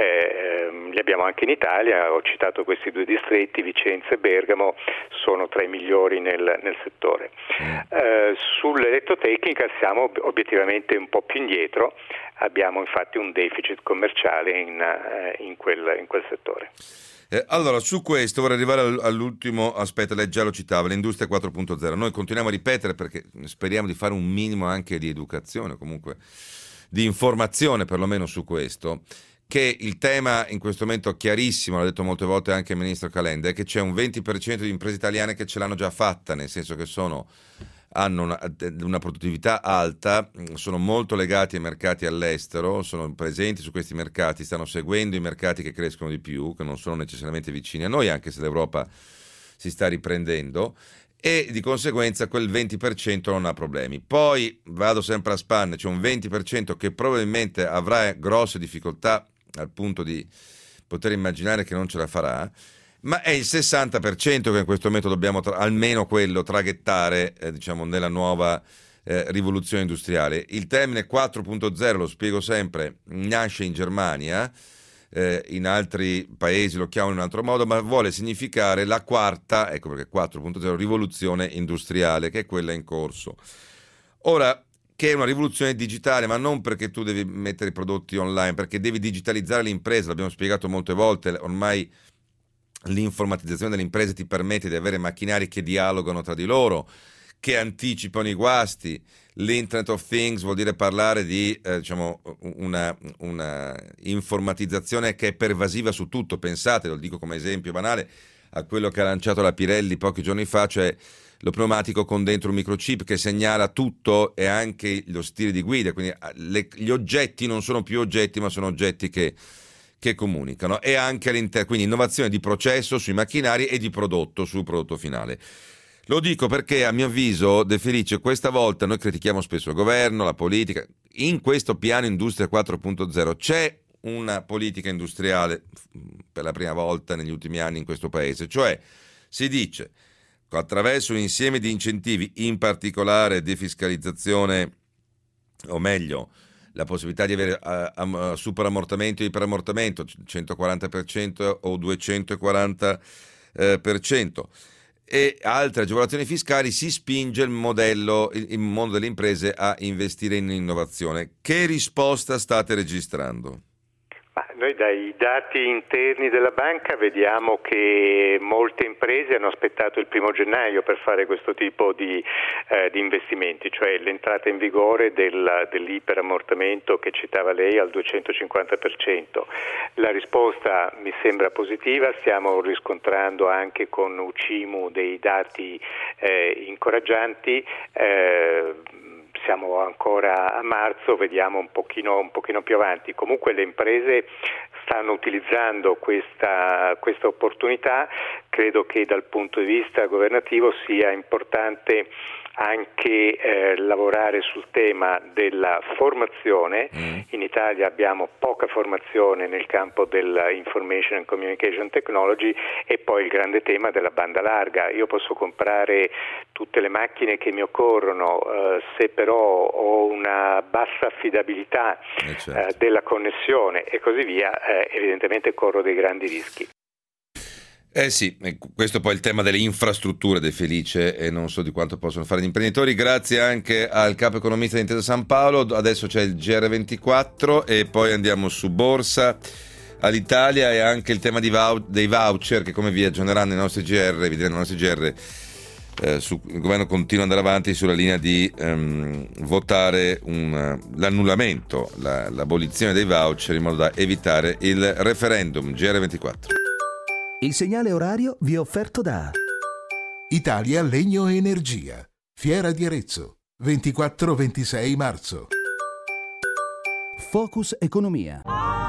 eh, li abbiamo anche in Italia, ho citato questi due distretti, Vicenza e Bergamo, sono tra i migliori nel, nel settore. Eh, sull'elettrotecnica siamo obiettivamente un po' più indietro, abbiamo infatti un deficit commerciale in, in, quel, in quel settore. Eh, allora, su questo vorrei arrivare all'ultimo aspetto, lei già lo citava, l'industria quattro punto zero. Noi continuiamo a ripetere perché speriamo di fare un minimo anche di educazione, comunque di informazione perlomeno su questo, che il tema in questo momento chiarissimo, l'ha detto molte volte anche il ministro Calenda, è che c'è un venti per cento di imprese italiane che ce l'hanno già fatta, nel senso che sono... hanno una, una produttività alta, sono molto legati ai mercati all'estero, sono presenti su questi mercati, stanno seguendo i mercati che crescono di più, che non sono necessariamente vicini a noi, anche se l'Europa si sta riprendendo, e di conseguenza quel venti per cento non ha problemi. Poi vado sempre a spanne, c'è un venti per cento che probabilmente avrà grosse difficoltà al punto di poter immaginare che non ce la farà, ma è il sessanta per cento che in questo momento dobbiamo, tra- almeno quello, traghettare eh, diciamo, nella nuova eh, rivoluzione industriale. Il termine quattro punto zero, lo spiego sempre, nasce in Germania, eh, in altri paesi lo chiamano in un altro modo, ma vuole significare la quarta, ecco perché quattro punto zero, rivoluzione industriale, che è quella in corso. Ora, che è una rivoluzione digitale, ma non perché tu devi mettere i prodotti online, perché devi digitalizzare l'impresa, l'abbiamo spiegato molte volte, ormai l'informatizzazione delle imprese ti permette di avere macchinari che dialogano tra di loro, che anticipano i guasti. L'Internet of Things vuol dire parlare di eh, diciamo una, una informatizzazione che è pervasiva su tutto. Pensate, lo dico come esempio banale, a quello che ha lanciato la Pirelli pochi giorni fa, cioè lo pneumatico con dentro un microchip che segnala tutto e anche lo stile di guida. Quindi le, gli oggetti non sono più oggetti, ma sono oggetti che che comunicano, e anche all'interno, quindi innovazione di processo sui macchinari e di prodotto sul prodotto finale. Lo dico perché a mio avviso, De Felice, questa volta noi critichiamo spesso il governo, la politica, in questo piano Industria quattro punto zero c'è una politica industriale per la prima volta negli ultimi anni in questo paese, cioè si dice attraverso un insieme di incentivi, in particolare defiscalizzazione, o meglio, la possibilità di avere uh, um, superammortamento e iperammortamento, centoquaranta per cento o duecentoquaranta per cento, e altre agevolazioni fiscali, si spinge il modello, il, il mondo delle imprese a investire in innovazione. Che risposta state registrando? Ma noi dai dati interni della banca vediamo che molte imprese hanno aspettato il primo gennaio per fare questo tipo di, eh, di investimenti, cioè l'entrata in vigore del, dell'iperammortamento che citava lei al duecentocinquanta per cento. La risposta mi sembra positiva, stiamo riscontrando anche con Ucimu dei dati eh, incoraggianti. Eh, Siamo ancora a marzo, vediamo un pochino, un pochino più avanti. Comunque le imprese stanno utilizzando questa, questa opportunità. Credo che dal punto di vista governativo sia importante anche eh, lavorare sul tema della formazione. Mm. In Italia abbiamo poca formazione nel campo dell'information and communication technology, e poi il grande tema della banda larga. Io posso comprare tutte le macchine che mi occorrono, eh, se però ho una bassa affidabilità eh certo. eh, della connessione e così via, eh, evidentemente corro dei grandi rischi. Eh sì, questo poi è il tema delle infrastrutture, De Felice, e non so di quanto possono fare gli imprenditori. Grazie anche al capo economista di Intesa San Paolo. Adesso c'è il G R ventiquattro e poi andiamo su Borsa, all'Italia, e anche il tema di vou- dei voucher, che come vi aggiorneranno i nostri G R, vi diranno i nostri G R, eh, su, il governo continua ad andare avanti sulla linea di ehm, votare un, l'annullamento, la, l'abolizione dei voucher, in modo da evitare il referendum. G R ventiquattro. Il segnale orario vi è offerto da Italia Legno e Energia, Fiera di Arezzo, ventiquattro ventisei marzo. Focus Economia.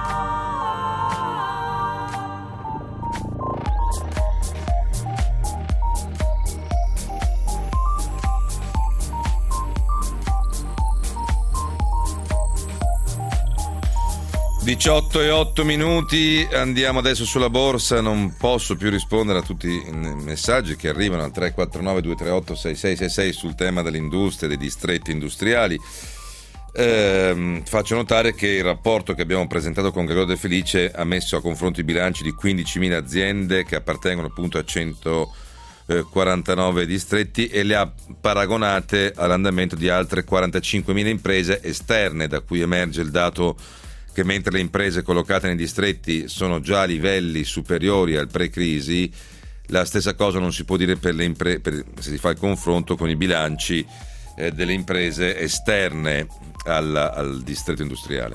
diciotto e otto minuti, andiamo adesso sulla borsa. Non posso più rispondere a tutti i messaggi che arrivano al tre quattro nove due tre otto sei sei sei sei sul tema dell'industria, dei distretti industriali. Eh, faccio notare che il rapporto che abbiamo presentato con Gregorio De Felice ha messo a confronto i bilanci di quindicimila aziende che appartengono appunto a centoquarantanove distretti e le ha paragonate all'andamento di altre quarantacinquemila imprese esterne, da cui emerge il dato che mentre le imprese collocate nei distretti sono già a livelli superiori al pre-crisi, la stessa cosa non si può dire per le impre- per, se si fa il confronto con i bilanci eh, delle imprese esterne al, al distretto industriale.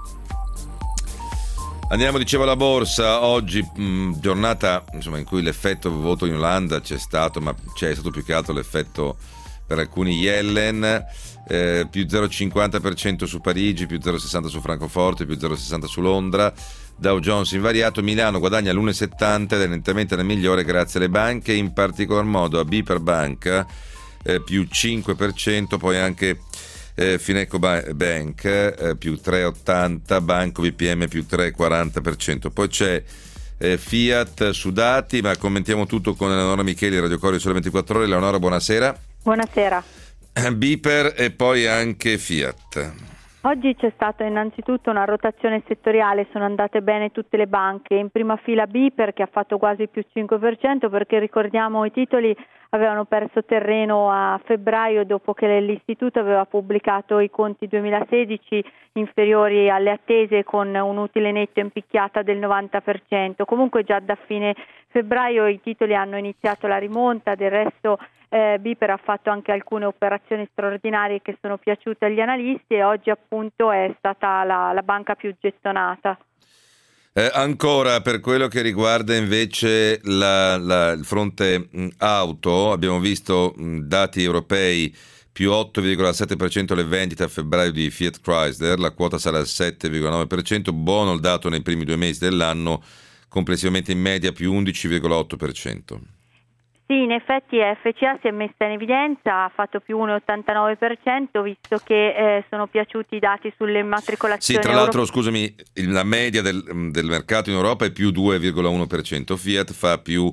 Andiamo, dicevo, alla borsa. Oggi mh, giornata insomma in cui l'effetto voto in Olanda c'è stato, ma c'è stato più che altro l'effetto per alcuni Yellen. Eh, più zero virgola cinquanta per cento su Parigi, più zero virgola sessanta su Francoforte, più zero virgola sessanta su Londra. Dow Jones invariato. Milano guadagna l'uno virgola settanta ed è nettamente la migliore grazie alle banche, in particolar modo a Biper Banca, eh, più cinque per cento, poi anche eh, Fineco Bank eh, più tre virgola ottanta, Banco B P M più tre virgola quaranta per cento. Poi c'è eh, Fiat su dati, ma commentiamo tutto con Eleonora Micheli, Radio Corriere Sole ventiquattro Ore. Eleonora, buonasera. Buonasera. Biper e poi anche Fiat. Oggi c'è stata innanzitutto una rotazione settoriale, sono andate bene tutte le banche, in prima fila Biper che ha fatto quasi più cinque per cento, perché ricordiamo i titoli avevano perso terreno a febbraio dopo che l'istituto aveva pubblicato i conti duemilasedici inferiori alle attese, con un utile netto in picchiata del novanta per cento. Comunque già da fine febbraio i titoli hanno iniziato la rimonta, del resto eh, Biper ha fatto anche alcune operazioni straordinarie che sono piaciute agli analisti e oggi appunto è stata la, la banca più gettonata. Eh, ancora per quello che riguarda invece la, la, il fronte mh, auto, abbiamo visto mh, dati europei, più otto virgola sette per cento le vendite a febbraio di Fiat Chrysler, la quota sale al sette virgola nove per cento, buono il dato nei primi due mesi dell'anno, complessivamente in media più undici virgola otto per cento. Sì, in effetti F C A si è messa in evidenza, ha fatto più uno virgola ottantanove per cento, visto che eh, sono piaciuti i dati sulle immatricolazioni. Sì, tra l'altro, Euro... scusami, la media del, del mercato in Europa è più due virgola uno per cento, Fiat fa più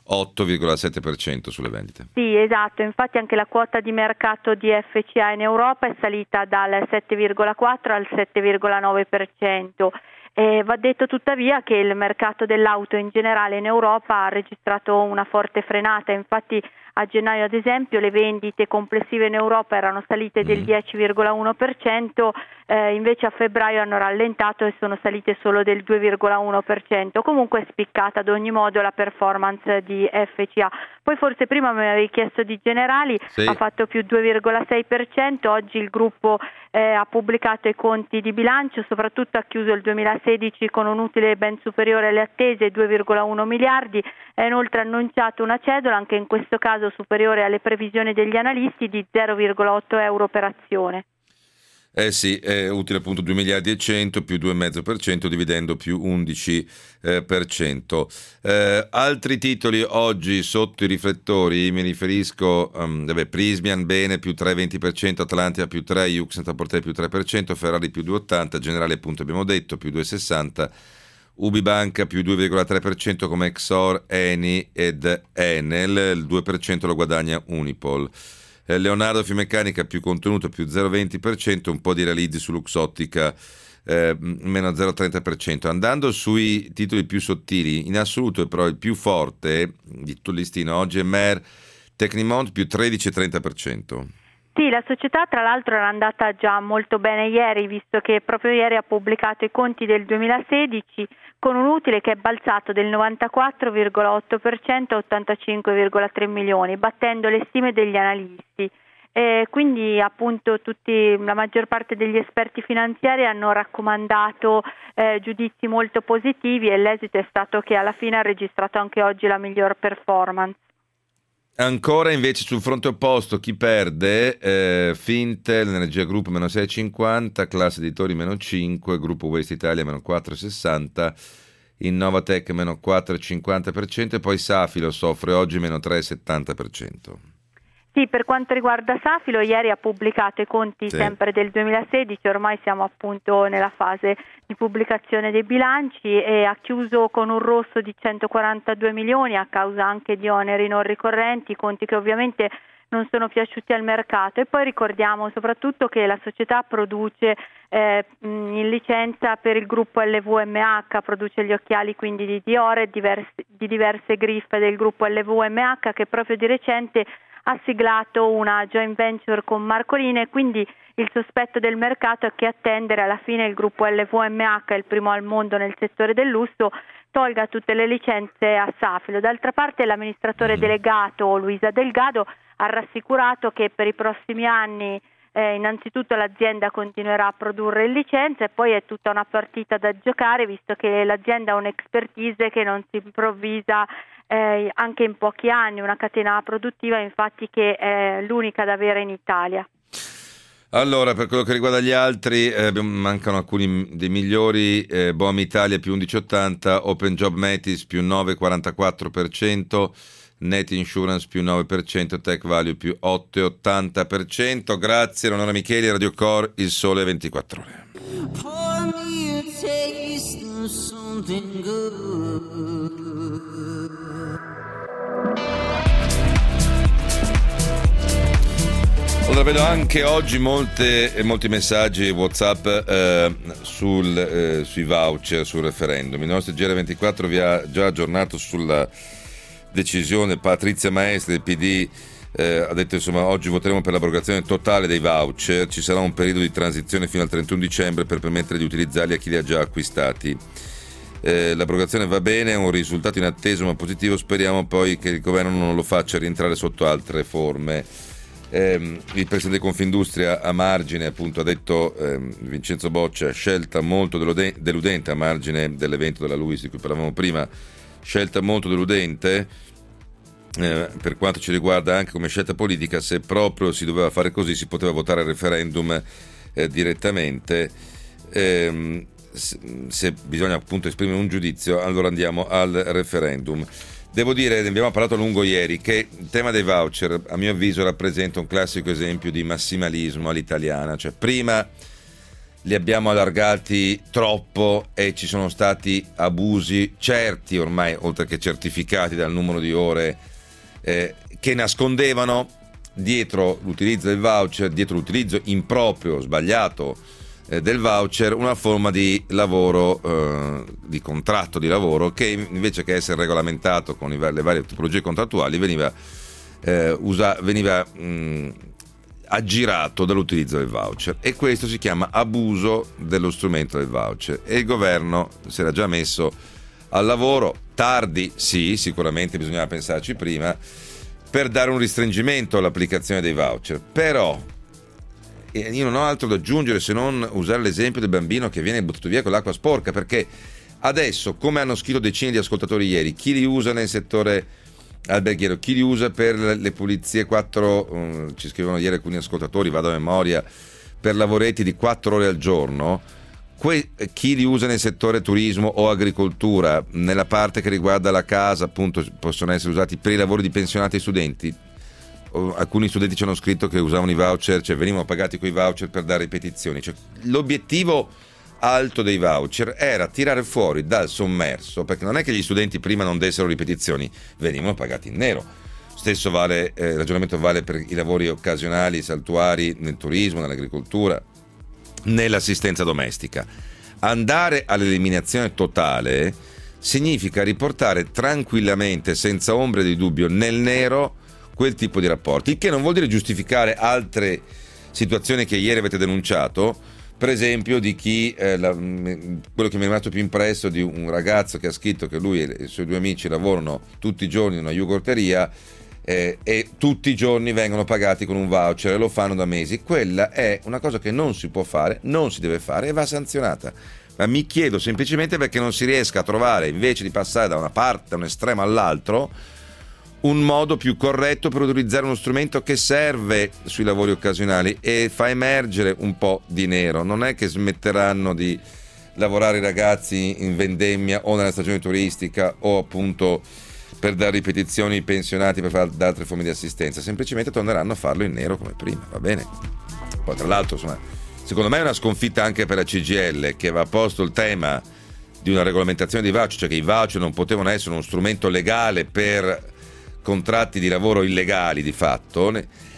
otto virgola sette per cento sulle vendite. Sì, esatto, infatti anche la quota di mercato di F C A in Europa è salita dal sette virgola quattro al sette virgola nove per cento. Eh, va detto tuttavia che il mercato dell'auto in generale in Europa ha registrato una forte frenata, infatti a gennaio ad esempio le vendite complessive in Europa erano salite del dieci virgola uno per cento, eh, invece a febbraio hanno rallentato e sono salite solo del due virgola uno per cento. Comunque è spiccata ad ogni modo la performance di F C A. Poi forse prima mi avevi chiesto di Generali, sì. Ha fatto più due virgola sei per cento, oggi il gruppo eh, ha pubblicato i conti di bilancio, soprattutto ha chiuso il duemilasedici con un utile ben superiore alle attese, due virgola uno miliardi, ha inoltre annunciato una cedola, anche in questo caso superiore alle previsioni degli analisti, di zero virgola otto euro per azione. Eh sì, è utile appunto due miliardi e cento più due virgola cinque per cento, dividendo più undici per cento. Eh, altri titoli oggi sotto i riflettori, mi riferisco um, vabbè, Prismian bene più tre virgola venti per cento, Atlantia più tre, Yux Net-a-Porter più tre per cento, Ferrari più due virgola ottanta, Generali appunto abbiamo detto più due virgola sessanta, Ubibanca più due virgola tre per cento come Exor, Eni ed Enel, il due per cento lo guadagna Unipol. Leonardo Finmeccanica più contenuto più zero virgola venti per cento, un po' di realizzi su Luxottica eh, meno zero virgola trenta per cento. Andando sui titoli più sottili, in assoluto però il più forte di tutto il listino oggi è Mer Tecnimont più tredici virgola trenta per cento. Sì, la società tra l'altro era andata già molto bene ieri, visto che proprio ieri ha pubblicato i conti del duemilasedici con un utile che è balzato del novantaquattro virgola otto per cento a ottantacinque virgola tre milioni, battendo le stime degli analisti. E quindi appunto tutti, la maggior parte degli esperti finanziari hanno raccomandato eh, giudizi molto positivi e l'esito è stato che alla fine ha registrato anche oggi la miglior performance. Ancora invece sul fronte opposto chi perde? Eh, Fintel, Energia Group meno sei virgola cinquanta, Class Editori meno cinque, Gruppo Waste Italia meno quattro virgola sessanta, Innovatech meno quattro virgola cinquanta per cento e poi Safilo soffre oggi meno tre virgola settanta per cento. Sì, per quanto riguarda Safilo, ieri ha pubblicato i conti sì. sempre del duemilasedici, ormai siamo appunto nella fase di pubblicazione dei bilanci e ha chiuso con un rosso di centoquarantadue milioni a causa anche di oneri non ricorrenti, conti che ovviamente non sono piaciuti al mercato. E poi ricordiamo soprattutto che la società produce eh, in licenza per il gruppo L V M H, produce gli occhiali quindi di Dior e diverse, di diverse griffe del gruppo L V M H, che proprio di recente ha siglato una joint venture con Marcolini e quindi il sospetto del mercato è che a tendere alla fine il gruppo L V M H, il primo al mondo nel settore del lusso, tolga tutte le licenze a Safilo. D'altra parte l'amministratore delegato Luisa Delgado ha rassicurato che per i prossimi anni eh, innanzitutto l'azienda continuerà a produrre licenze e poi è tutta una partita da giocare, visto che l'azienda ha un'expertise che non si improvvisa Eh, anche in pochi anni, una catena produttiva infatti che è l'unica da avere in Italia. Allora, per quello che riguarda gli altri, eh, mancano alcuni dei migliori, eh, Boam Italia più undici virgola ottanta, Open Job Metis più nove virgola quarantaquattro per cento, Net Insurance più nove per cento, Tech Value più otto virgola ottanta per cento. Grazie, Leonora Micheli, Radio Core, Il Sole ventiquattro Ore. Allora, vedo anche oggi molte, molti messaggi WhatsApp eh, sul, eh, sui voucher, sul referendum. Il nostro G R ventiquattro vi ha già aggiornato sulla decisione. Patrizia Maestri del P D eh, ha detto insomma oggi voteremo per l'abrogazione totale dei voucher, ci sarà un periodo di transizione fino al trentuno dicembre per permettere di utilizzarli a chi li ha già acquistati. Eh, l'abrogazione va bene, è un risultato inatteso ma positivo, speriamo poi che il governo non lo faccia rientrare sotto altre forme. Eh, il presidente di Confindustria a margine appunto ha detto eh, Vincenzo Boccia, scelta molto deludente a margine dell'evento della Luis di cui parlavamo prima, scelta molto deludente eh, per quanto ci riguarda anche come scelta politica. Se proprio si doveva fare così si poteva votare il referendum eh, direttamente. eh, se bisogna appunto esprimere un giudizio, allora andiamo al referendum. Devo dire, ne abbiamo parlato a lungo ieri, che il tema dei voucher a mio avviso rappresenta un classico esempio di massimalismo all'italiana, cioè prima li abbiamo allargati troppo e ci sono stati abusi certi ormai, oltre che certificati dal numero di ore, eh, che nascondevano dietro l'utilizzo del voucher, dietro l'utilizzo improprio, sbagliato eh, del voucher, una forma di lavoro, eh, di contratto di lavoro che invece che essere regolamentato con i, le varie tipologie contrattuali veniva, eh, usa, veniva mh, aggirato dall'utilizzo del voucher, e questo si chiama abuso dello strumento del voucher, e il governo si era già messo al lavoro, tardi sì, sicuramente bisognava pensarci prima, per dare un restringimento all'applicazione dei voucher. Però io non ho altro da aggiungere se non usare l'esempio del bambino che viene buttato via con l'acqua sporca, perché adesso, come hanno scritto decine di ascoltatori ieri, chi li usa nel settore alberghiero, chi li usa per le pulizie, quattro um, ci scrivono ieri alcuni ascoltatori, vado a memoria, per lavoretti di quattro ore al giorno, que- chi li usa nel settore turismo o agricoltura, nella parte che riguarda la casa, appunto, possono essere usati per i lavori di pensionati e studenti. O, alcuni studenti ci hanno scritto che usavano i voucher, cioè venivano pagati coi voucher per dare ripetizioni, cioè, l'obiettivo alto dei voucher era tirare fuori dal sommerso, perché non è che gli studenti prima non dessero ripetizioni, venivano pagati in nero. Stesso vale, eh, il ragionamento vale per i lavori occasionali, saltuari, nel turismo, nell'agricoltura, nell'assistenza domestica. Andare all'eliminazione totale significa riportare tranquillamente, senza ombra di dubbio, nel nero quel tipo di rapporti, il che non vuol dire giustificare altre situazioni che ieri avete denunciato. Per esempio di chi, eh, la, quello che mi è rimasto più impresso, di un ragazzo che ha scritto che lui e i suoi due amici lavorano tutti i giorni in una yogurteria eh, e tutti i giorni vengono pagati con un voucher e lo fanno da mesi. Quella è una cosa che non si può fare, non si deve fare e va sanzionata. Ma mi chiedo semplicemente perché non si riesca a trovare, invece di passare da una parte, da un estremo all'altro, un modo più corretto per utilizzare uno strumento che serve sui lavori occasionali e fa emergere un po' di nero. Non è che smetteranno di lavorare i ragazzi in vendemmia o nella stagione turistica o appunto per dare ripetizioni ai pensionati, per fare altre forme di assistenza, semplicemente torneranno a farlo in nero come prima, va bene? Poi tra l'altro, insomma, secondo me è una sconfitta anche per la C G I L, che aveva posto il tema di una regolamentazione dei voucher, cioè che i voucher non potevano essere uno strumento legale per contratti di lavoro illegali di fatto,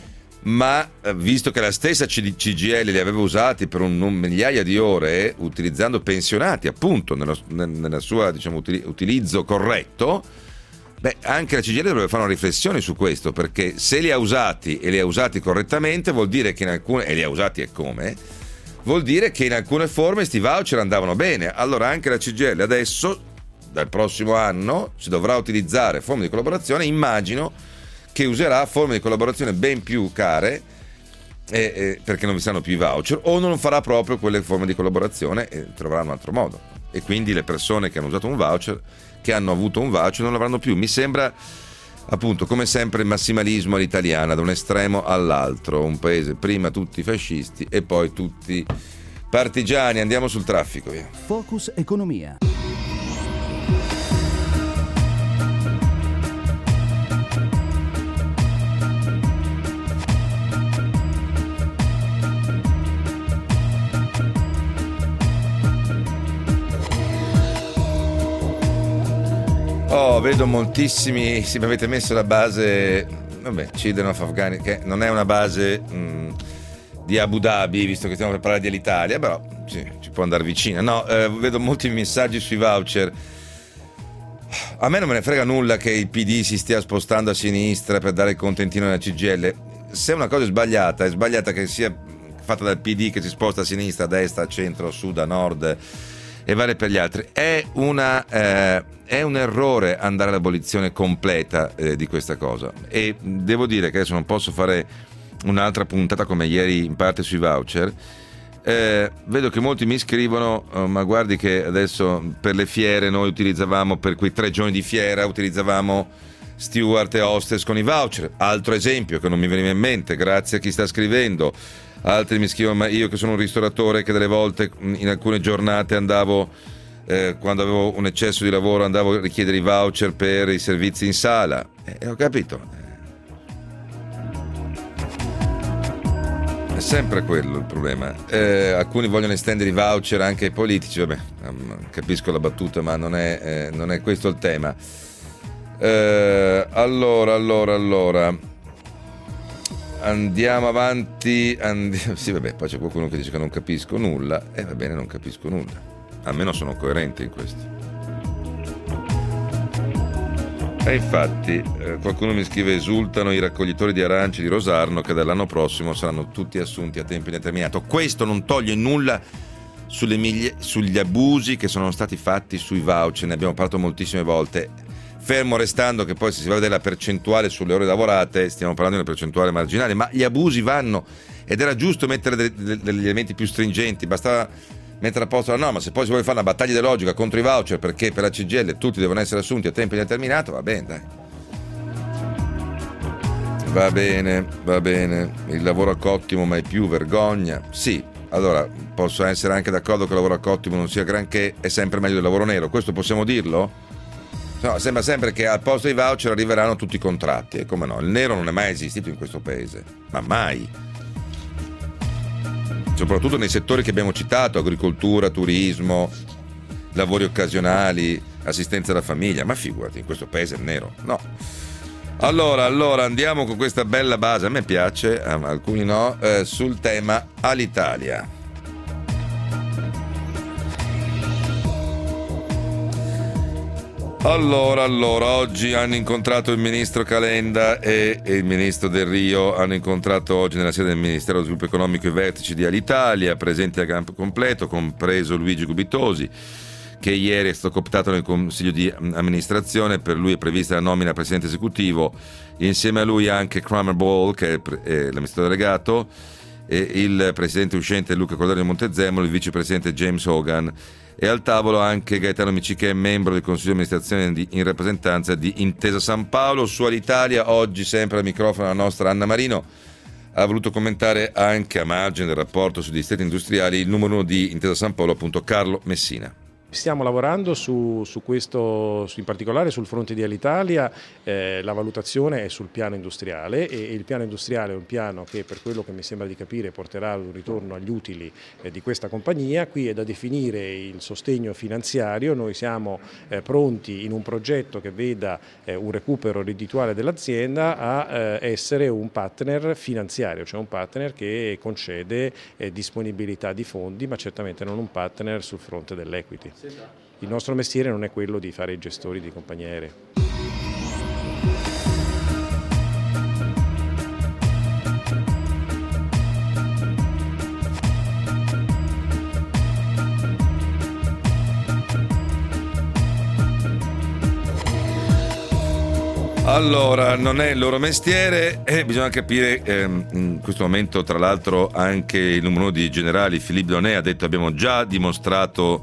ma visto che la stessa C G I L li aveva usati per un, un migliaia di ore, utilizzando pensionati appunto nello, nella sua, diciamo, utilizzo corretto, beh, anche la C G I L dovrebbe fare una riflessione su questo, perché se li ha usati e li ha usati correttamente vuol dire che in alcune, e li ha usati e come, vuol dire che in alcune forme sti voucher andavano bene. Allora anche la C G I L adesso, dal prossimo anno, si dovrà utilizzare forme di collaborazione, immagino che userà forme di collaborazione ben più care eh, eh, perché non vi saranno più i voucher, o non farà proprio quelle forme di collaborazione e troverà un altro modo, e quindi le persone che hanno usato un voucher, che hanno avuto un voucher, non l'avranno più. Mi sembra appunto, come sempre, il massimalismo all'italiana, da un estremo all'altro, un paese prima tutti fascisti e poi tutti partigiani. Andiamo sul traffico, via. Focus Economia. Oh, vedo moltissimi. Sì, mi avete messo la base, vabbè, Children of Afghanistan, che non è una base mh, di Abu Dhabi, visto che stiamo per parlare dell'Italia, però sì, ci può andare vicina. No, eh, vedo molti messaggi sui voucher. A me non me ne frega nulla che il P D si stia spostando a sinistra per dare il contentino alla C G I L. Se una cosa è sbagliata, è sbagliata che sia fatta dal P D che si sposta a sinistra, a destra, a centro, a sud, a nord e vale per gli altri. È una eh, è un errore andare all'abolizione completa eh, di questa cosa, e devo dire che adesso non posso fare un'altra puntata come ieri in parte sui voucher. Eh, vedo che molti mi scrivono oh, ma guardi che adesso per le fiere noi utilizzavamo, per quei tre giorni di fiera utilizzavamo steward e hostess con i voucher. Altro esempio che non mi veniva in mente, grazie a chi sta scrivendo. Altri mi scrivono: ma io che sono un ristoratore, che delle volte in alcune giornate andavo, eh, quando avevo un eccesso di lavoro, andavo a richiedere i voucher per i servizi in sala. E eh, ho capito, È sempre quello il problema. Eh, alcuni vogliono estendere i voucher anche ai politici, vabbè, capisco la battuta, ma non è, eh, non è questo il tema. Eh, allora, allora, allora, andiamo avanti. Andiamo, sì, vabbè, poi c'è qualcuno che dice che non capisco nulla, e eh, va bene, non capisco nulla. Almeno sono coerente in questo. E infatti eh, qualcuno mi scrive: esultano i raccoglitori di arance di Rosarno che dall'anno prossimo saranno tutti assunti a tempo indeterminato. Questo non toglie nulla sulle miglia, sugli abusi che sono stati fatti sui voucher, ne abbiamo parlato moltissime volte, fermo restando che poi se si va a vedere la percentuale sulle ore lavorate stiamo parlando di una percentuale marginale, ma gli abusi vanno, ed era giusto mettere de- de- degli elementi più stringenti, bastava mettere a posto la norma. Se poi si vuole fare una battaglia ideologica contro i voucher perché per la C G I L tutti devono essere assunti a tempo indeterminato, va bene, dai. Va bene, va bene. Il lavoro a cottimo mai più, vergogna. Sì, allora posso essere anche d'accordo che il lavoro a cottimo non sia granché, è sempre meglio del lavoro nero, questo possiamo dirlo? No, sembra sempre che al posto dei voucher arriveranno tutti i contratti, e come no, il nero non è mai esistito in questo paese, ma mai. Soprattutto nei settori che abbiamo citato, agricoltura, turismo, lavori occasionali, assistenza alla famiglia, ma figurati, in questo paese è nero, no. Allora, allora andiamo con questa bella base, a me piace, a alcuni no, eh, sul tema Alitalia. Allora, allora, oggi hanno incontrato il ministro Calenda e, e il ministro Del Rio, hanno incontrato oggi nella sede del Ministero dello Sviluppo Economico i vertici di Alitalia, presenti a campo completo, compreso Luigi Gubitosi, che ieri è stato cooptato nel Consiglio di amministrazione. Per lui è prevista la nomina presidente esecutivo, insieme a lui anche Kramer Ball, che è, è l'amministratore delegato, e il presidente uscente Luca Cordario Montezemolo, il vicepresidente James Hogan, e al tavolo anche Gaetano Micci, che è membro del Consiglio di amministrazione di, in rappresentanza di Intesa San Paolo. Su Alitalia oggi sempre al microfono la nostra Anna Marino ha voluto commentare anche, a margine del rapporto sui distretti industriali, il numero uno di Intesa San Paolo, appunto Carlo Messina. Stiamo lavorando su, su questo, in particolare sul fronte di Alitalia. Eh, la valutazione è sul piano industriale, e, e il piano industriale è un piano che, per quello che mi sembra di capire, porterà ad un ritorno agli utili eh, di questa compagnia. Qui è da definire il sostegno finanziario. Noi siamo eh, pronti in un progetto che veda eh, un recupero reddituale dell'azienda a eh, essere un partner finanziario, cioè un partner che concede eh, disponibilità di fondi, ma certamente non un partner sul fronte dell'equity. Il nostro mestiere non è quello di fare i gestori di compagnie aeree. Allora, non è il loro mestiere e bisogna capire, ehm, in questo momento tra l'altro anche il numero uno di generali Philippe Launay ha detto: abbiamo già dimostrato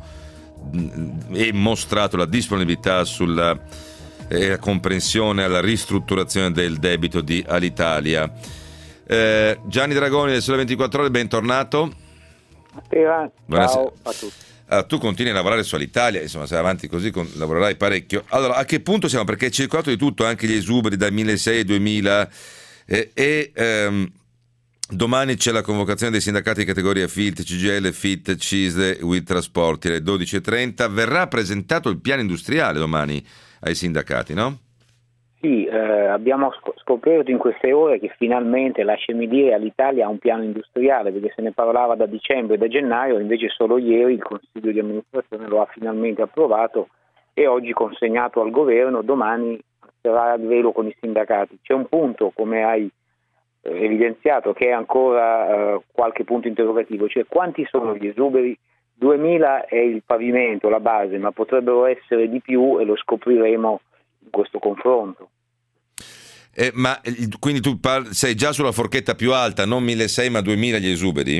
e mostrato la disponibilità sulla eh, comprensione alla ristrutturazione del debito di Alitalia. Eh, Gianni Dragoni del Sole ventiquattro Ore, bentornato. Buonasera, ciao a tutti. Allora, tu continui a lavorare su Alitalia, insomma, se avanti così con, lavorerai parecchio. Allora, a che punto siamo? Perché è circolato di tutto, anche gli esuberi dal milleseicento al duemila, eh, e ehm, domani c'è la convocazione dei sindacati di categoria F I L T, C G I L, F I T, C I S D E, U I L Trasporti alle dodici e trenta. Verrà presentato il piano industriale domani ai sindacati, no? Sì, eh, abbiamo scoperto in queste ore che finalmente, lasciami dire, Alitalia ha un piano industriale, perché se ne parlava da dicembre e da gennaio, invece solo ieri il Consiglio di amministrazione lo ha finalmente approvato e oggi consegnato al governo. Domani sarà al velo con i sindacati. C'è un punto, come hai evidenziato, che è ancora eh, qualche punto interrogativo, cioè quanti sono gli esuberi? duemila è il pavimento, la base, ma potrebbero essere di più e lo scopriremo in questo confronto. Eh, ma quindi tu parli, sei già sulla forchetta più alta, non milleseicento ma duemila gli esuberi?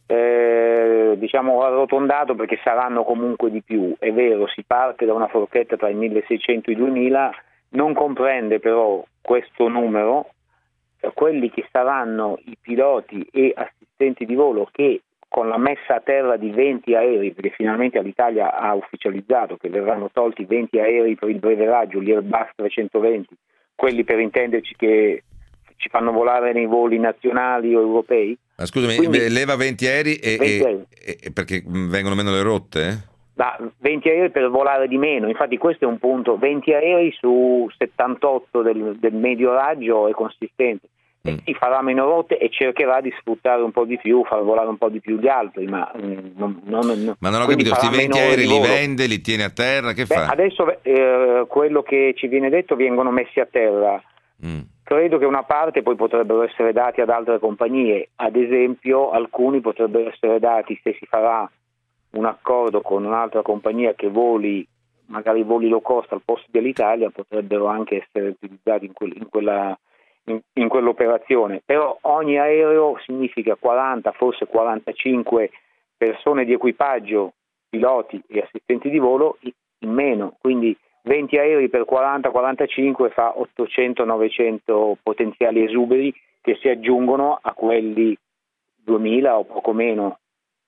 Eh, diciamo arrotondato, perché saranno comunque di più. È vero, si parte da una forchetta tra i milleseicento e i duemila, non comprende però questo numero quelli che saranno i piloti e assistenti di volo che, con la messa a terra di venti aerei, perché finalmente Alitalia ha ufficializzato che verranno tolti venti aerei per il breve raggio, gli Airbus trecentoventi, quelli, per intenderci, che ci fanno volare nei voli nazionali o europei. Ma scusami, Quindi, leva venti aerei e, venti aerei. E, e perché vengono meno le rotte? Da venti aerei per volare di meno, infatti questo è un punto, venti aerei su settantotto del, del medio raggio è consistente. Mm. E si farà meno rotte e cercherà di sfruttare un po' di più, far volare un po' di più gli altri, ma mm, non, non, non, ma non ho capito, questi venti aerei li vende, li tiene a terra, che Beh, fa? Adesso eh, quello che ci viene detto vengono messi a terra. Mm. Credo che una parte poi potrebbero essere dati ad altre compagnie, ad esempio alcuni potrebbero essere dati se si farà un accordo con un'altra compagnia che voli, magari voli low cost al posto dell'Italia, potrebbero anche essere utilizzati in, quel, in, quella, in, in quell'operazione. Però ogni aereo significa quaranta, forse quarantacinque persone di equipaggio, piloti e assistenti di volo in meno, quindi venti aerei per quaranta quarantacinque fa ottocento novecento potenziali esuberi che si aggiungono a quelli duemila o poco meno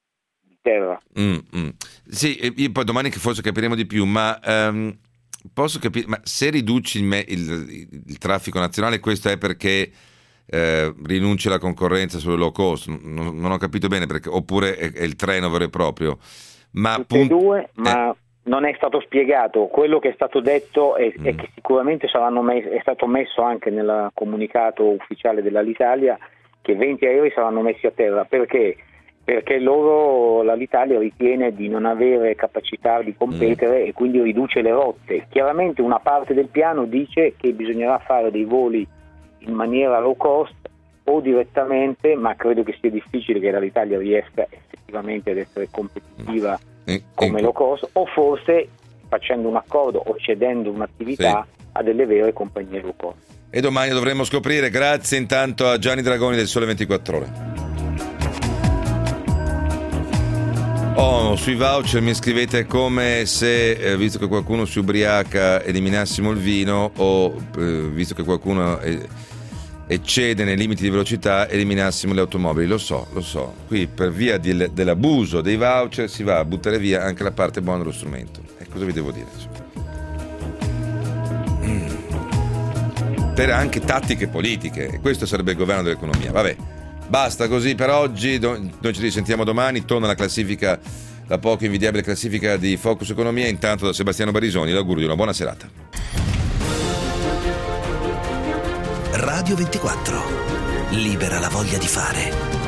di terra. Mm, mm. Sì, io poi domani che forse capiremo di più, ma um, posso capire, ma se riduci il, me, il, il traffico nazionale, questo è perché eh, rinunci alla concorrenza sulle low cost? Non, non ho capito bene, perché, oppure è, è il treno vero e proprio? Ma Tutte e due, ma... Eh. Non è stato spiegato, quello che è stato detto è, mm. è che sicuramente saranno mes- è stato messo anche nel comunicato ufficiale dell'Alitalia che venti aerei saranno messi a terra. Perché? Perché loro, l'Alitalia ritiene di non avere capacità di competere mm. e quindi riduce le rotte. Chiaramente una parte del piano dice che bisognerà fare dei voli in maniera low cost o direttamente, ma credo che sia difficile che l'Alitalia riesca effettivamente ad essere competitiva come low cost, o forse facendo un accordo o cedendo un'attività sì. a delle vere compagnie low cost. E domani dovremo scoprire. Grazie intanto a Gianni Dragoni del Sole ventiquattro Ore. Oh, sui voucher mi scrivete come se, eh, visto che qualcuno si ubriaca, eliminassimo il vino, o eh, visto che qualcuno eh, eccede nei limiti di velocità, eliminassimo le automobili. Lo so, lo so. Qui per via di, dell'abuso dei voucher si va a buttare via anche la parte buona dello strumento. E cosa vi devo dire? Mm. Per anche tattiche politiche. E questo sarebbe il governo dell'economia. Vabbè, basta così per oggi. Noi ci risentiamo domani. Torna la classifica, la poco invidiabile classifica di Focus Economia. Intanto da Sebastiano Barisoni l'augurio di una buona serata. Radio ventiquattro. Libera la voglia di fare.